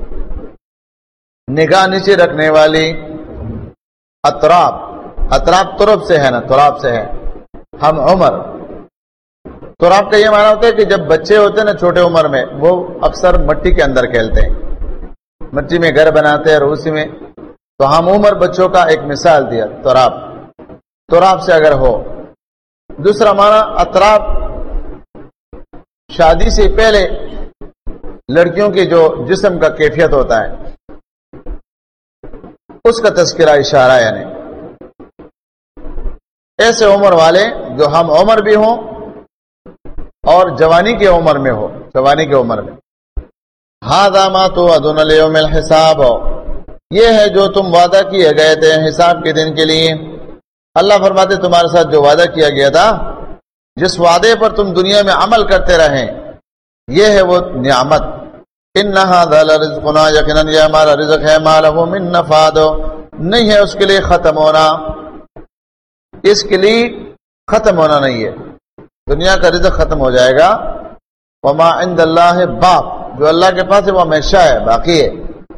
نگاہ نیچے رکھنے والی، اطراب، اطراب طرف سے ہے نا، تراب سے ہے، ہم عمر۔ تراب کا یہ معنی ہوتا ہے کہ جب بچے ہوتے ہیں نا چھوٹے عمر میں، وہ اکثر مٹی کے اندر کھیلتے ہیں، مٹی میں گھر بناتے ہیں اور اسی میں، تو ہم عمر بچوں کا ایک مثال دیا تراب، تراب سے اگر ہو۔ دوسرا معنی اطراب شادی سے پہلے لڑکیوں کی جو جسم کا کیفیت ہوتا ہے اس کا تذکرہ، اشارہ، یعنی ایسے عمر والے جو ہم عمر بھی ہوں اور جوانی کے عمر میں ہو، جوانی کے عمر میں۔ هَذَا مَا تُوعَدُونَ لِيَوْمِ الْحِسَابِ، یہ ہے جو تم وعدہ کیے گئے تھے حساب کے دن کے لیے۔ اللہ فرماتے تمہارے ساتھ جو وعدہ کیا گیا تھا، جس وعدے پر تم دنیا میں عمل کرتے رہیں، یہ ہے وہ نعمت۔ إِنَّ هَذَا لَرِزْقُنَا، یقیناً یہ ہمارا رزق ہے، مَا لَهُ مِن نَفَادٍ، نہیں ہے اس کے لیے ختم ہونا، اس کے لیے ختم ہونا نہیں ہے، دنیا کا رزق ختم ہو جائے گا۔ وَمَا عِندَ اللَّهِ بَاقٍ، جو اللہ کے پاس ہے وہ ہمیشہ ہے، باقی ہے۔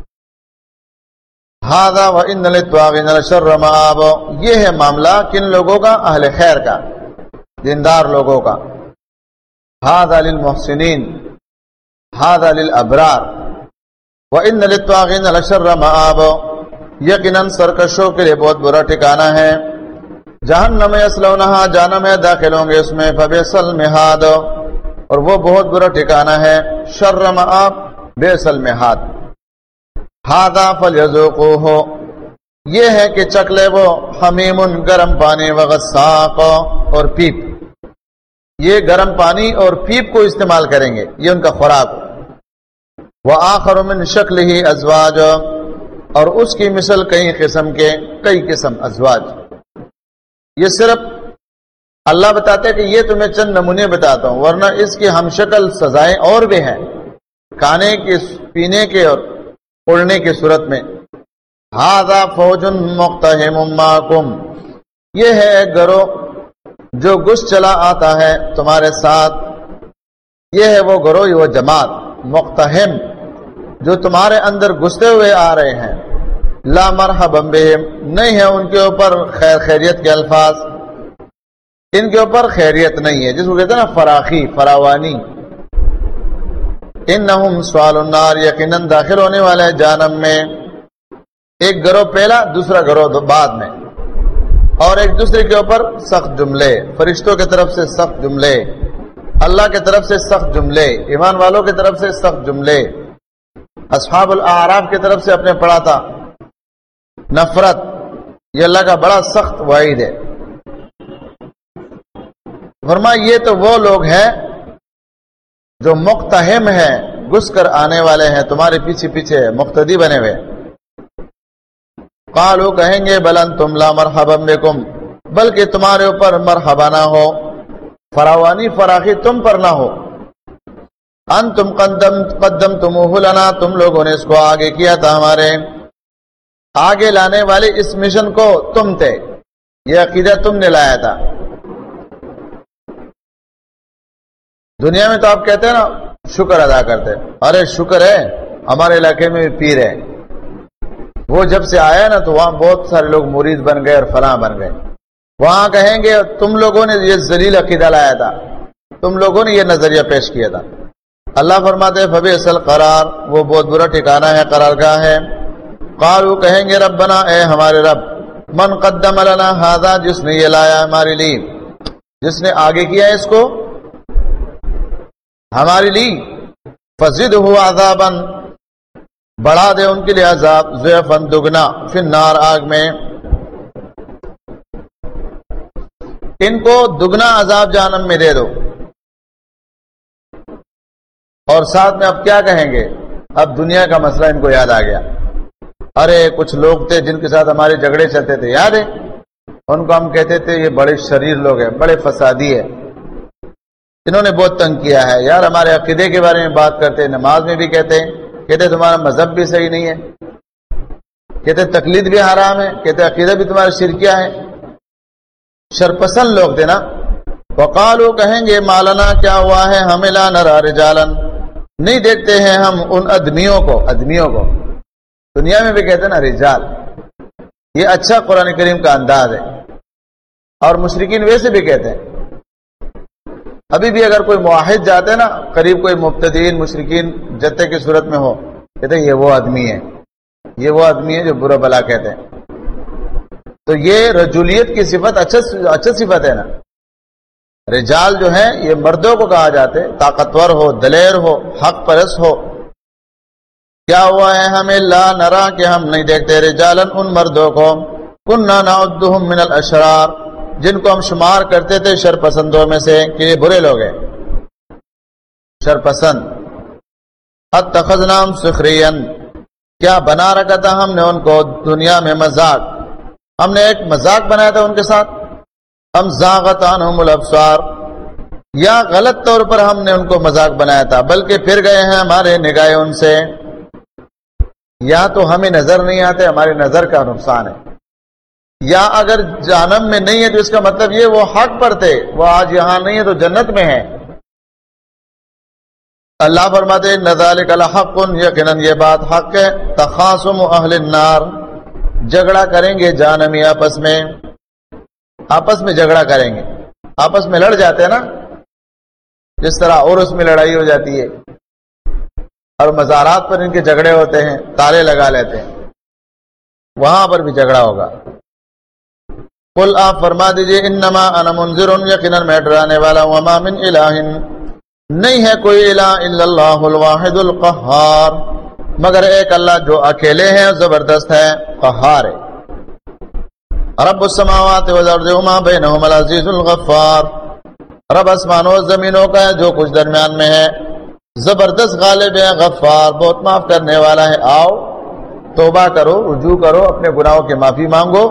هَذَا وَإِنَّ لِلطَّاغِينَ لَشَرَّ مَآبٍ، یہ ہے معاملہ کن لوگوں کا، اہل خیر کا، دیندار لوگوں کا۔ هَذَا لِلْمُحْسِنِينَ هَذَا لِلْأَبْرَارِ وَإِنَّ لِلطَّاغِينَ لَشَرَّ مَآبٍ، یقیناً سرکشوں کے لیے بہت برا ٹھکانہ ہے۔ جہنم یصلونہا، جہنم میں داخل ہوں گے اس میں، فبئس المہاد، اور وہ بہت برا ٹھکانہ ہے، شر مآب، بئس المہاد۔ ھذا فلیذوقوہ، یہ ہے کہ چکلے وہ، حمیم گرم پانی، وغساق اور پیپ، یہ گرم پانی اور پیپ کو استعمال کریں گے، یہ ان کا خوراک۔ وآخر من شکلہ ازواج، اور اس کی مثل کئی قسم کے، کئی قسم ازواج، یہ صرف اللہ بتاتے ہیں کہ یہ تمہیں چند نمونے بتاتا ہوں، ورنہ اس کی ہم شکل سزائیں اور بھی ہیں، کھانے کے، پینے کے اور اڑنے کی صورت میں۔ ھذا فوج مقتحم معکم، یہ ہے ایک گروہ جو گھس چلا آتا ہے تمہارے ساتھ، یہ ہے وہ گروہ، وہ جماعت، مقتحم جو تمہارے اندر گھستے ہوئے آ رہے ہیں۔ لا مرحبا بہم، نہیں ہے ان کے اوپر خیر خیریت کے الفاظ، ان کے اوپر خیریت نہیں ہے، جس کو کہتے ہیں نا فراخی، فراوانی۔ انہم سوال النار، یقیناً داخل ہونے والے ہیں جہنم میں، ایک گروہ پہلا، دوسرا گروہ بعد میں، اور ایک دوسرے کے اوپر سخت جملے، فرشتوں کی طرف سے سخت جملے، اللہ کی طرف سے سخت جملے، ایمان والوں کی طرف سے سخت جملے، اصحاب الاعراف کی طرف سے اپنے پڑھا تھا نفرت، یہ اللہ کا بڑا سخت وعید ہے۔ فرمایا یہ تو وہ لوگ ہیں جو مقتحم ہیں، گھس کر آنے والے ہیں تمہارے پیچھے پیچھے، مقتدی بنے ہوئے۔ قالوا، کہیں گے، بل انتم لا مرحبا بکم، بلکہ تمہارے اوپر مرحبا نہ ہو، فراوانی فراخی تم پر نہ ہو. انتم قدمتموہ لنا، تم لوگوں نے اس کو آگے کیا تھا، ہمارے آگے لانے والے اس مشن کو تم تھے، یہ عقیدہ تم نے لایا تھا. دنیا میں تو آپ کہتے ہیں نا شکر ادا کرتے، ارے شکر ہے ہمارے علاقے میں بھی پیر ہے، وہ جب سے آیا نا تو وہاں بہت سارے لوگ مرید بن گئے اور فلاں بن گئے. وہاں کہیں گے تم لوگوں نے یہ ذلیل عقیدہ لایا تھا، تم لوگوں نے یہ نظریہ پیش کیا تھا. اللہ فرماتے ہیں فبئس القرار، وہ بہت برا ٹھکانہ ہے، قرارگاہ ہے. قالوا، کہیں گے ربنا، اے ہمارے رب، من قدم لنا ھذا، جس نے یہ لایا ہمارے لیے، جس نے آگے کیا اس کو ہمارے لیے، فزدہ عذابا، بڑھا دے ان کے لیے عذاب، ضعفا، دگنا، فی النار، آگ میں، ان کو دگنا عذاب جہنم میں دے دو. اور ساتھ میں اب کیا کہیں گے؟ اب دنیا کا مسئلہ ان کو یاد آ گیا. ارے کچھ لوگ تھے جن کے ساتھ ہمارے جھگڑے چلتے تھے، یاد ہے؟ ان کو ہم کہتے تھے یہ بڑے شریر لوگ ہیں، بڑے فسادی ہے، انہوں نے بہت تنگ کیا ہے. یار ہمارے عقیدے کے بارے میں بات کرتے، نماز میں بھی کہتے تمہارا مذہب بھی صحیح نہیں ہے، کہتے تقلید بھی حرام ہے، کہتے عقیدہ بھی تمہارا شرکیہ ہے. شرپسند لوگ تھے نا. وقالو، کہیں گے مالنا، کیا ہوا ہے ہمیں لا نرى رجالا، نہیں دیکھتے ہیں ہم ان آدمیوں کو. دنیا میں بھی کہتے ہیں نا رجال، یہ اچھا قرآن کریم کا انداز ہے. اور مشرکین ویسے بھی کہتے ہیں. ابھی بھی اگر کوئی موحد جاتے ہیں نا قریب، کوئی مبتدئین مشرکین جتے کی صورت میں ہو، کہتے ہیں یہ وہ آدمی ہے، یہ وہ آدمی ہے جو برا بلا کہتے ہیں. تو یہ رجولیت کی صفت اچھا صفت ہے نا. رجال جو ہیں یہ مردوں کو کہا جاتے، طاقتور ہو، دلیر ہو، حق پرست ہو. کیا ہوا ہے ہمیں لا نرا، کہ ہم نہیں دیکھتے، رجالن، ان مردوں کو، کننا نعدهم من الاشرار، جن کو ہم شمار کرتے تھے شرپسندوں میں سے، کہ یہ برے لوگ ہیں، شرپسند. اتخذناهم سخریا، کیا بنا رکھا تھا ہم نے ان کو دنیا میں مذاق، ہم نے ایک مذاق بنایا تھا ان کے ساتھ. ہم زاغت عنہم الابصار، یا غلط طور پر ہم نے ان کو مذاق بنایا تھا، بلکہ پھر گئے ہیں ہمارے نگاہیں ان سے. یا تو ہمیں نظر نہیں آتے، ہماری نظر کا نقصان ہے، یا اگر جہنم میں نہیں ہے تو اس کا مطلب یہ وہ حق پر تھے، وہ آج یہاں نہیں ہے تو جنت میں ہے. اللہ فرماتے ان ذالک لحق، یقیناً یہ بات حق ہے. تخاصم اہل النار، جھگڑا کریں گے جہنمی آپس میں جھگڑا کریں گے، آپس میں لڑ جاتے ہیں نا، جس طرح عرس میں لڑائی ہو جاتی ہے اور مزارات پر ان کے جھگڑے ہوتے ہیں، تالے لگا لیتے ہیں، وہاں پر بھی جھگڑا ہوگا. قل، آپ فرما دیجئے، انما انا منذر، یقیناً میں ڈرانے والا ہوں. وما من الہ، نہیں ہے کوئی الہ الا اللہ الواحد القہار، مگر ایک اللہ جو اکیلے ہیں، زبردست ہے، قہار ہے. رب السماوات والارض وما بینہما العزیز الغفار، رب آسمانوں و زمینوں کا ہے جو کچھ درمیان میں ہے، زبردست غالب ہے، غفار بہت معاف کرنے والا ہے. آؤ توبہ کرو، رجوع کرو، اپنے گناہوں کی معافی مانگو،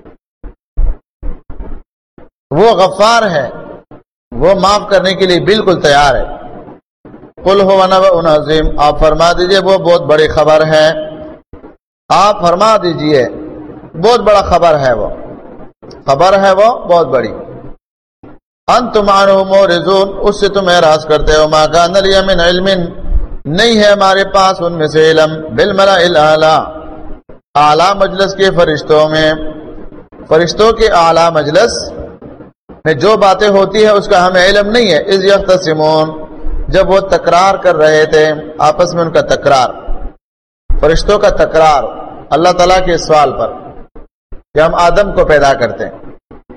وہ غفار ہے، وہ معاف کرنے کے لیے بالکل تیار ہے. قل هو نبأ عظیم، آپ فرما دیجئے وہ بہت بڑی خبر ہے، آپ فرما دیجئے بہت بڑا خبر ہے، وہ خبر ہے وہ بہت بڑی. انتم عنہ معرضون، اس سے تم اعراض کرتے ہو. ما کان لی من علم، نہیں ہے ہمارے پاس ان میں سے علم، بالملأ الاعلی، اعلی مجلس کے فرشتوں میں، فرشتوں کے اعلی مجلس میں جو باتیں ہوتی ہے اس کا ہمیں علم نہیں ہے. اذ یختصمون، جب وہ تکرار کر رہے تھے آپس میں، ان کا تکرار، فرشتوں کا تکرار اللہ تعالیٰ کے سوال پر کہ ہم آدم کو پیدا کرتے ہیں.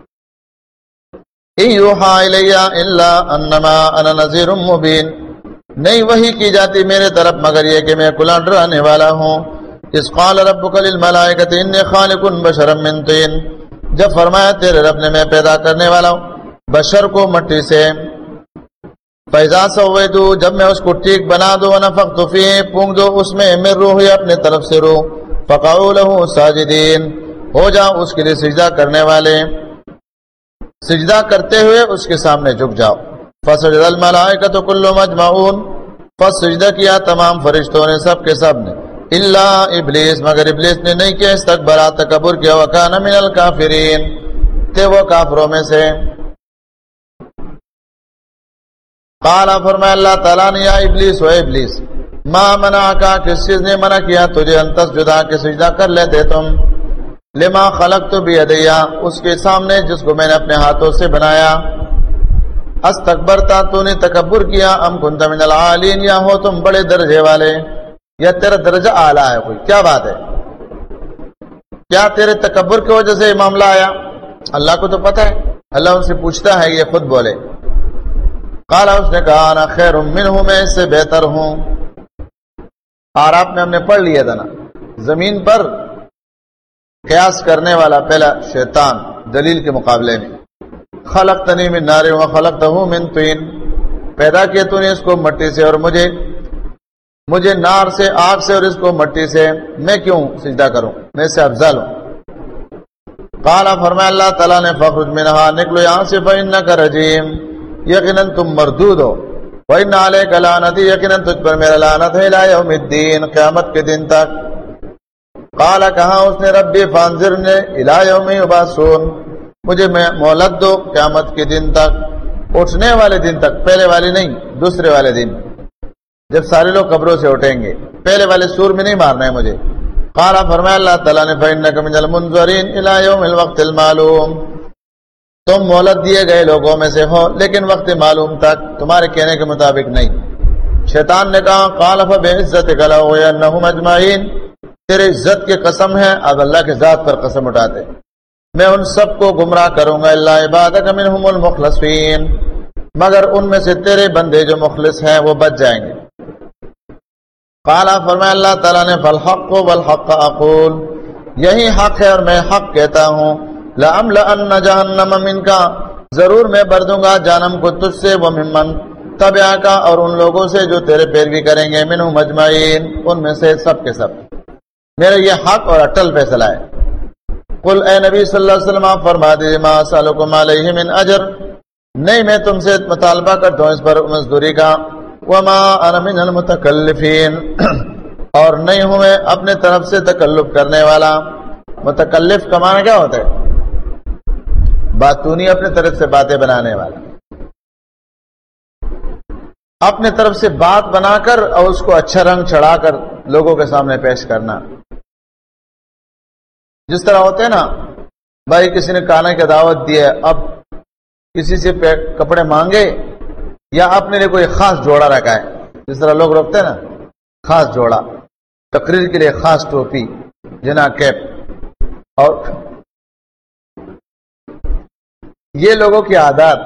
ان یوحی الی الا انما انا نذیر مبین، نہیں وحی کی جاتی میرے طرف مگر یہ کہ میں کھلا ڈرانے والا ہوں. اذ قال ربک للملائکۃ انی خالق بشرا من طین، جب فرمایا تیرے رب نے میں پیدا کرنے والا ہوں بشر کو مٹی سے. فَإِذَا سَوَّيْتُهُ، جب میں اس کو ٹھیک بنا دوں، وَنَفَخْتُ فِيهِ، پھونک دو اس میں من روحی، اپنے طرف سے روح، فَقَعُوا لَهُ سَاجِدِينَ، ہو جاؤ اس کے لیے سجدہ کرنے والے. سجدہ کرتے ہوئے اس کے سامنے جھک جاؤ. فسجد الملائکۃ کلهم اجمعون، پس سجدہ کیا تمام فرشتوں نے سب کے سب نے، الا ابلیس مگر ابلیس نے نہیں کیا، استکبر تکبر کیا، وکان من الکافرین تھے وہ کافروں میں سے. قال فرمایا اللہ تعالیٰ نے، یا ابلیس و ابلیس، ما منعکا کس چیز نے منع کیا تجھے، ان تسجدا کہ سجدہ کر لیتے تم، لما خلقت بیدیا اس کے سامنے جس کو میں نے اپنے ہاتھوں سے بنایا، استکبرتا تو نے تکبر کیا، ام کنت من العالین یا ہو تم بڑے درجے والے، یا تیرا درجہ اعلیٰ ہے، کوئی کیا بات ہے، کیا تیرے تکبر کی وجہ سے یہ معاملہ آیا؟ اللہ کو تو پتہ ہے، اللہ ان سے پوچھتا ہے، یہ خود بولے. قال اس نے کہا انا خیر منہ، میں اس سے بہتر ہوں. اور آپ میں ہم نے پڑھ لیا تھا نا، زمین پر قیاس کرنے والا پہلا شیطان دلیل کے مقابلے میں، خلقتنی من نار و خلقتہ من طین، پیدا کیا تو نے اس کو مٹی سے اور مجھے نار سے، آگ سے، اور اس کو مٹی سے، میں کیوں سجدہ کروں، میں اس سے افضل ہوں. قال فرمایا اللہ تعالیٰ نے فخرج منہا، نکلو یہاں سے، فإنک رجیم، یقیناً تم مردود ہو، وإن علیک لعنتی، یقیناً تجھ پر میرا لعنت ہے، الی یوم الدین، قیامت کے دن تک. قال کہا اس نے ربی فانظرنی الی یوم یبعثون، مجھے مہلت دو قیامت کے دن تک، اٹھنے والے دن تک، پہلے والے نہیں، دوسرے والے دن جب سارے لوگ قبروں سے اٹھیں گے، پہلے والے سور میں نہیں مارنا ہے مجھے. قال فرمایا اللہ تعالیٰ نے فإنک من المنظرین الی یوم الوقت المعلوم، تم مہلت دیے گئے لوگوں میں سے ہو لیکن وقت معلوم تک، تمہارے کہنے کے مطابق نہیں. شیطان نے کہا قال فبعزتک لأغوینہم اجمعین، تیرے عزت کی قسم ہے، اب اللہ کے ذات پر قسم اٹھاتے، میں ان سب کو گمراہ کروں گا، الا عبادک منہم المخلصین، مگر ان میں سے تیرے بندے جو مخلص ہیں وہ بچ جائیں گے. قال فرمایا اللہ تعالیٰ نے فالحق والحق اقول، یہی حق ہے اور میں حق کہتا ہوں، لأملأن جہنم منک، ضرور میں بھر دوں گا جہنم کو تجھ سے، وممن تبعک، اور ان لوگوں سے جو تیرے پیروی کریں گے، منہم اجمعین، ان میں سے سب کے سب. میرا یہ حق اور اٹل فیصلہ ہے. قل اے نبی صلی اللہ علیہ وسلم آپ فرما دیجیے، ما اسألکم علیہ من اجر، نہیں میں تم سے مطالبہ کرتا ہوں اس پر مزدوری کا، وما انا من المتکلفین، اور نہیں ہوں میں اپنے طرف سے تکلف کرنے والا. متکلف کا معنی کیا ہوتا ہے؟ باتونی، اپنے طرف سے باتیں بنانے والا، اپنے طرف سے بات بنا کر اور اس کو اچھا رنگ چڑھا کر لوگوں کے سامنے پیش کرنا. جس طرح ہوتے ہیں نا، بھائی کسی نے کھانے کی دعوت دی ہے، اب کسی سے کپڑے مانگے یا اپنے لیے کوئی خاص جوڑا رکھا ہے، جس طرح لوگ رکھتے ہیں نا خاص جوڑا، تقریر کے لیے خاص ٹوپی، جنا کیپ، اور یہ لوگوں کی عادات،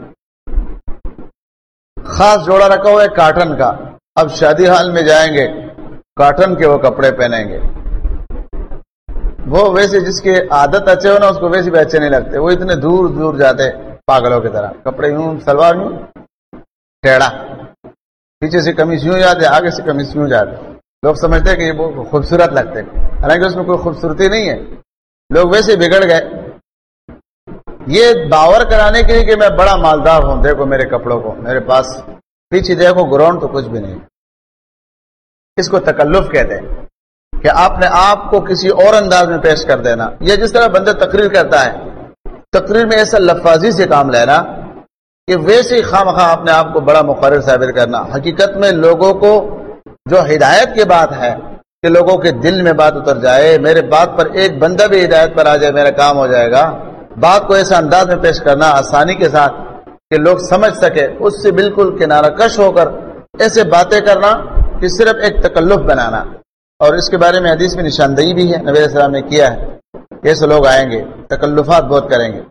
خاص جوڑا رکھا ہوا ہے کاٹن کا، اب شادی حال میں جائیں گے کاٹن کے وہ کپڑے پہنیں گے. وہ ویسے جس کی عادت اچھے ہو نا اس کو ویسے بھی اچھے نہیں لگتے، وہ اتنے دور دور جاتے پاگلوں کی طرح، کپڑے یوں، سلوار یوں ٹیڑھا، پیچھے سے قمیص یوں جاتے، آگے سے قمیص یوں جاتے، لوگ سمجھتے ہیں کہ یہ بہت خوبصورت لگتے، حالانکہ اس میں کوئی خوبصورتی نہیں ہے، لوگ ویسے بگڑ گئے. یہ باور کرانے کے لیے کہ میں بڑا مالدار ہوں، دیکھو میرے کپڑوں کو، میرے پاس، پیچھے دیکھو گراؤنڈ تو کچھ بھی نہیں. اس کو تکلف کہتے ہیں، کہ آپ نے آپ کو کسی اور انداز میں پیش کر دینا. یہ جس طرح بندہ تقریر کرتا ہے، تقریر میں ایسا لفاظی سے کام لینا کہ ویسے ہی خواہ اپنے آپ کو بڑا مقرر ثابت کرنا. حقیقت میں لوگوں کو جو ہدایت کی بات ہے کہ لوگوں کے دل میں بات اتر جائے، میرے بات پر ایک بندہ بھی ہدایت پر آ جائے، میرا کام ہو جائے گا. بات کو ایسا انداز میں پیش کرنا آسانی کے ساتھ کہ لوگ سمجھ سکے، اس سے بالکل کنارہ کش ہو کر ایسے باتیں کرنا کہ صرف ایک تکلف بنانا. اور اس کے بارے میں حدیث میں نشاندہی بھی ہے، نبی علیہ السلام نے کیا ہے، ایسے لوگ آئیں گے تکلفات بہت کریں گے.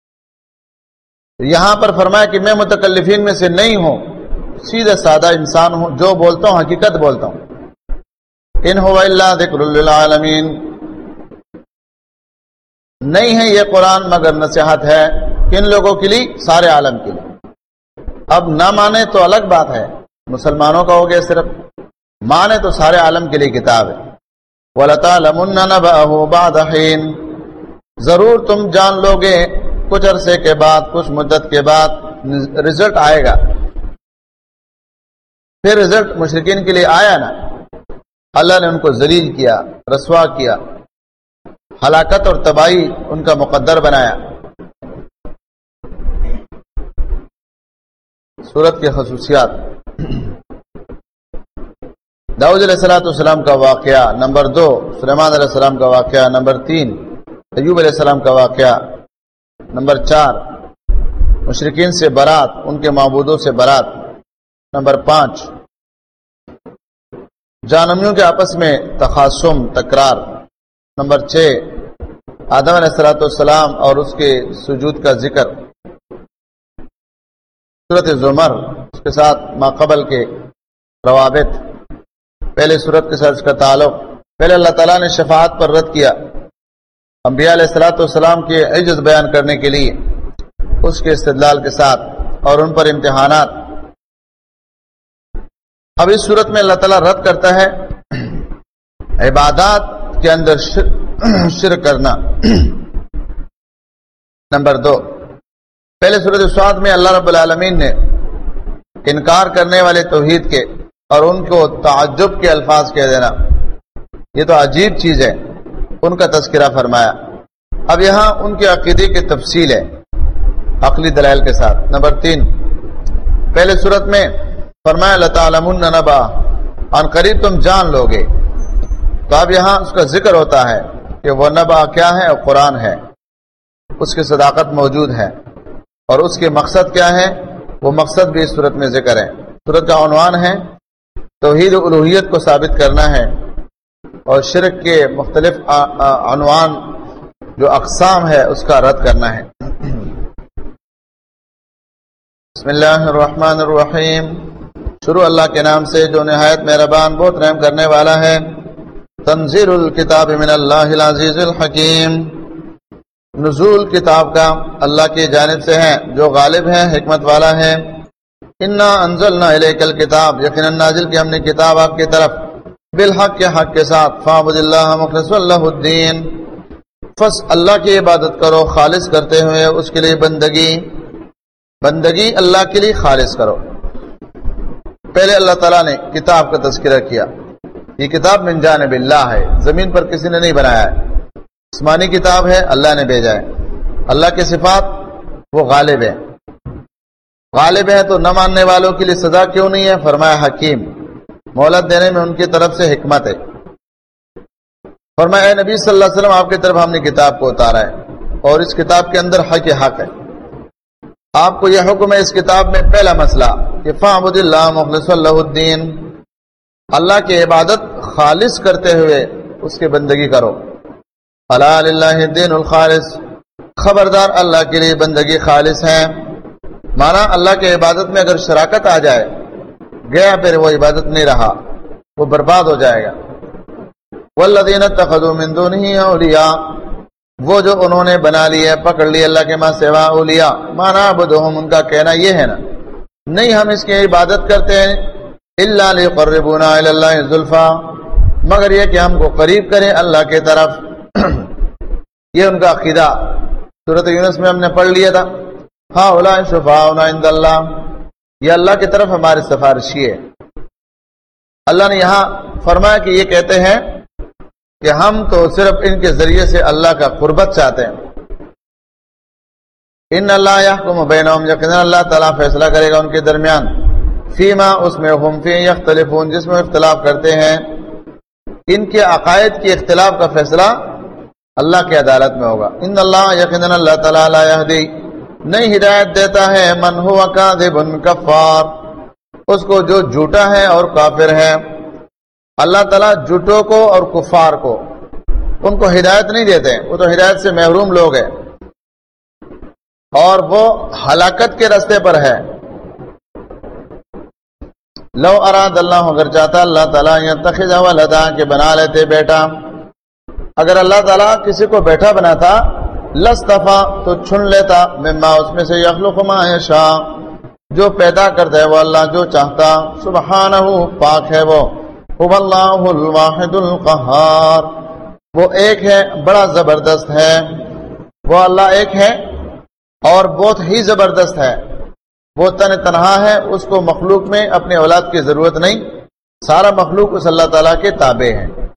یہاں پر فرمایا کہ میں متکلفین میں سے نہیں ہوں، سیدھا سادہ انسان ہوں، جو بولتا ہوں حقیقت بولتا ہوں. ان هو الا ذکر للعالمین، نہیں ہے یہ قرآن مگر نصیحت ہے کن لوگوں کے لیے؟ سارے عالم کے لیے. اب نہ مانے تو الگ بات ہے، مسلمانوں کا ہو گیا صرف، مانے تو سارے عالم کے لیے کتاب ہے. وَلَتَعْلَمُنَّ نَبَأَهُ بَعْدَ حِينٍ، ضرور تم جان لوگے کچھ عرصے کے بعد، کچھ مدت کے بعد رزلٹ آئے گا. پھر رزلٹ مشرکین کے لیے آیا نا، اللہ نے ان کو ذلیل کیا، رسوا کیا، ہلاکت اور تباہی ان کا مقدر بنایا. سورت کے خصوصیات: داؤد علیہ السلام کا واقعہ، نمبر 2 سلیمان علیہ السلام کا واقعہ، نمبر 3 ایوب علیہ السلام کا واقعہ، نمبر 4 مشرکین سے برات، ان کے معبودوں سے برات، نمبر 5 جہنمیوں کے آپس میں تخاصم، تکرار، نمبر 6 آدم علیہ السلام اور اس کے سجود کا ذکر. سورت زمر، اس کے ساتھ ماقبل کے روابط. پہلے صورت کے ساتھ اس کا تعلق. پہلے اللہ تعالیٰ نے شفاعت پر رد کیا انبیاء علیہ السلام کے عجز بیان کرنے کے لیے اس کے استدلال کے ساتھ اور ان پر امتحانات. اب اس صورت میں اللہ تعالیٰ رد کرتا ہے عبادات کے اندر شرک کرنا. نمبر 2 پہلے سورۃ صاد میں اللہ رب العالمین نے انکار کرنے والے توحید کے اور ان کو تعجب کے الفاظ کہہ دینا، یہ تو عجیب چیز ہے، ان کا تذکرہ فرمایا. اب یہاں ان کے عقیدے کی تفصیل ہے عقلی دلائل کے ساتھ. نمبر 3 پہلے صورت میں فرمایا لَتَعْلَمُنَّ نَبَأَهُ، ان قریب تم جان لو گے. تو اب یہاں اس کا ذکر ہوتا ہے کہ وہ نبأ کیا ہے اور قرآن ہے، اس کی صداقت موجود ہے، اور اس کے مقصد کیا ہے وہ مقصد بھی اس صورت میں ذکر ہے. صورت کا عنوان ہے توحید الوہیت کو ثابت کرنا ہے، اور شرک کے مختلف عنوان جو اقسام ہے اس کا رد کرنا ہے. بسم اللہ الرحمن الرحیم. شروع اللہ کے نام سے جو نہایت مہربان بہت رحم کرنے والا ہے. تنزیل الکتاب من اللہ العزیز الحکیم، نزول کتاب کا اللہ کی جانب سے ہے جو غالب ہے، حکمت والا ہے. انا انزلنا الیک الکتاب، یقیناً نازل کی ہم نے کتاب آپ کی طرف، بالحق کے حق کے ساتھ. فاعبد اللہ مخلصا لہ الدین، بس اللہ کی عبادت کرو خالص کرتے ہوئے اس کے لیے بندگی اللہ کے لیے خالص کرو. پہلے اللہ تعالیٰ نے کتاب کا تذکرہ کیا. یہ کتاب من جانب اللہ ہے، زمین پر کسی نے نہیں بنایا ہے، آسمانی کتاب ہے، اللہ نے بھیجا ہے. اللہ کے صفات وہ غالب ہے. غالب ہے تو نہ ماننے والوں کے لیے سزا کیوں نہیں ہے؟ فرمایا حکیم، مہلت دینے میں ان کی طرف سے حکمت ہے. فرمایا اے نبی صلی اللہ علیہ وسلم، آپ کی طرف ہم نے کتاب کو اتارا ہے اور اس کتاب کے اندر حق ہے. آپ کو یہ حکم ہے اس کتاب میں پہلا مسئلہ کہ فاعبد اللہ مخلصا لہ الدین، اللہ کی عبادت خالص کرتے ہوئے اس کی بندگی کرو. الا للہ الدین الخالص، خبردار اللہ کے لیے بندگی خالص ہے. مانا اللہ کی عبادت میں اگر شراکت آ جائے گیا پھر وہ عبادت نہیں رہا، وہ برباد ہو جائے گا. والذین اتخذوا من دونہ اولیاء، وہ جو انہوں نے بنا لیے پکڑ لیے اللہ کے ماں سوا اولیاء. مانا عبدہم، ان کا کہنا یہ ہے نا نہیں ہم اس کی عبادت کرتے ہیں الا لیقربونا الی اللہ زلفا، مگر یہ کہ ہم کو قریب کریں اللہ کی طرف. یہ ان کا عقیدہ سورۃ یونس میں ہم نے پڑھ لیا تھا. ہؤلاء شفاعؤنا عند اللہ، یہ اللہ کی طرف ہمارے سفارشی ہے. اللہ نے یہاں فرمایا کہ یہ کہتے ہیں کہ ہم تو صرف ان کے ذریعے سے اللہ کا قربت چاہتے ہیں. ان اللہ یحکم بینہم، یقینا اللہ تعالیٰ فیصلہ کرے گا ان کے درمیان، فیما اس میں ہم فی یختلفون، جس میں اختلاف کرتے ہیں. ان کے عقائد کے اختلاف کا فیصلہ اللہ کی عدالت میں ہوگا. ان اللہ یقینا اللہ تعالیٰ لا یہدی، نہیں ہدایت دیتا ہے، من ہوا کاذب کفار، اس کو جو جھوٹا ہے اور کافر ہے. اللہ تعالیٰ جھوٹوں کو اور کفار کو ان کو ہدایت نہیں دیتے، وہ تو ہدایت سے محروم لوگ ہیں اور وہ ہلاکت کے راستے پر ہے. لو اراد اللہ، اگر چاہتا اللہ تعالیٰ یتخذ ولدا، کہ بنا لیتے بیٹا، اگر اللہ تعالیٰ کسی کو بیٹا بناتا لاصطفیٰ تو چن لیتا، مما اس میں سے یخلق ما یشاء، جو پیدا کرتا ہے وہ اللہ جو چاہتا. سبحانہ پاک ہے وہ، هو اللہ الواحد القہار، وہ ایک ہے بڑا زبردست ہے. وہ اللہ ایک ہے اور بہت ہی زبردست ہے. وہ تنہا ہے، اس کو مخلوق میں اپنی اولاد کی ضرورت نہیں، سارا مخلوق اس اللہ تعالیٰ کے تابع ہے.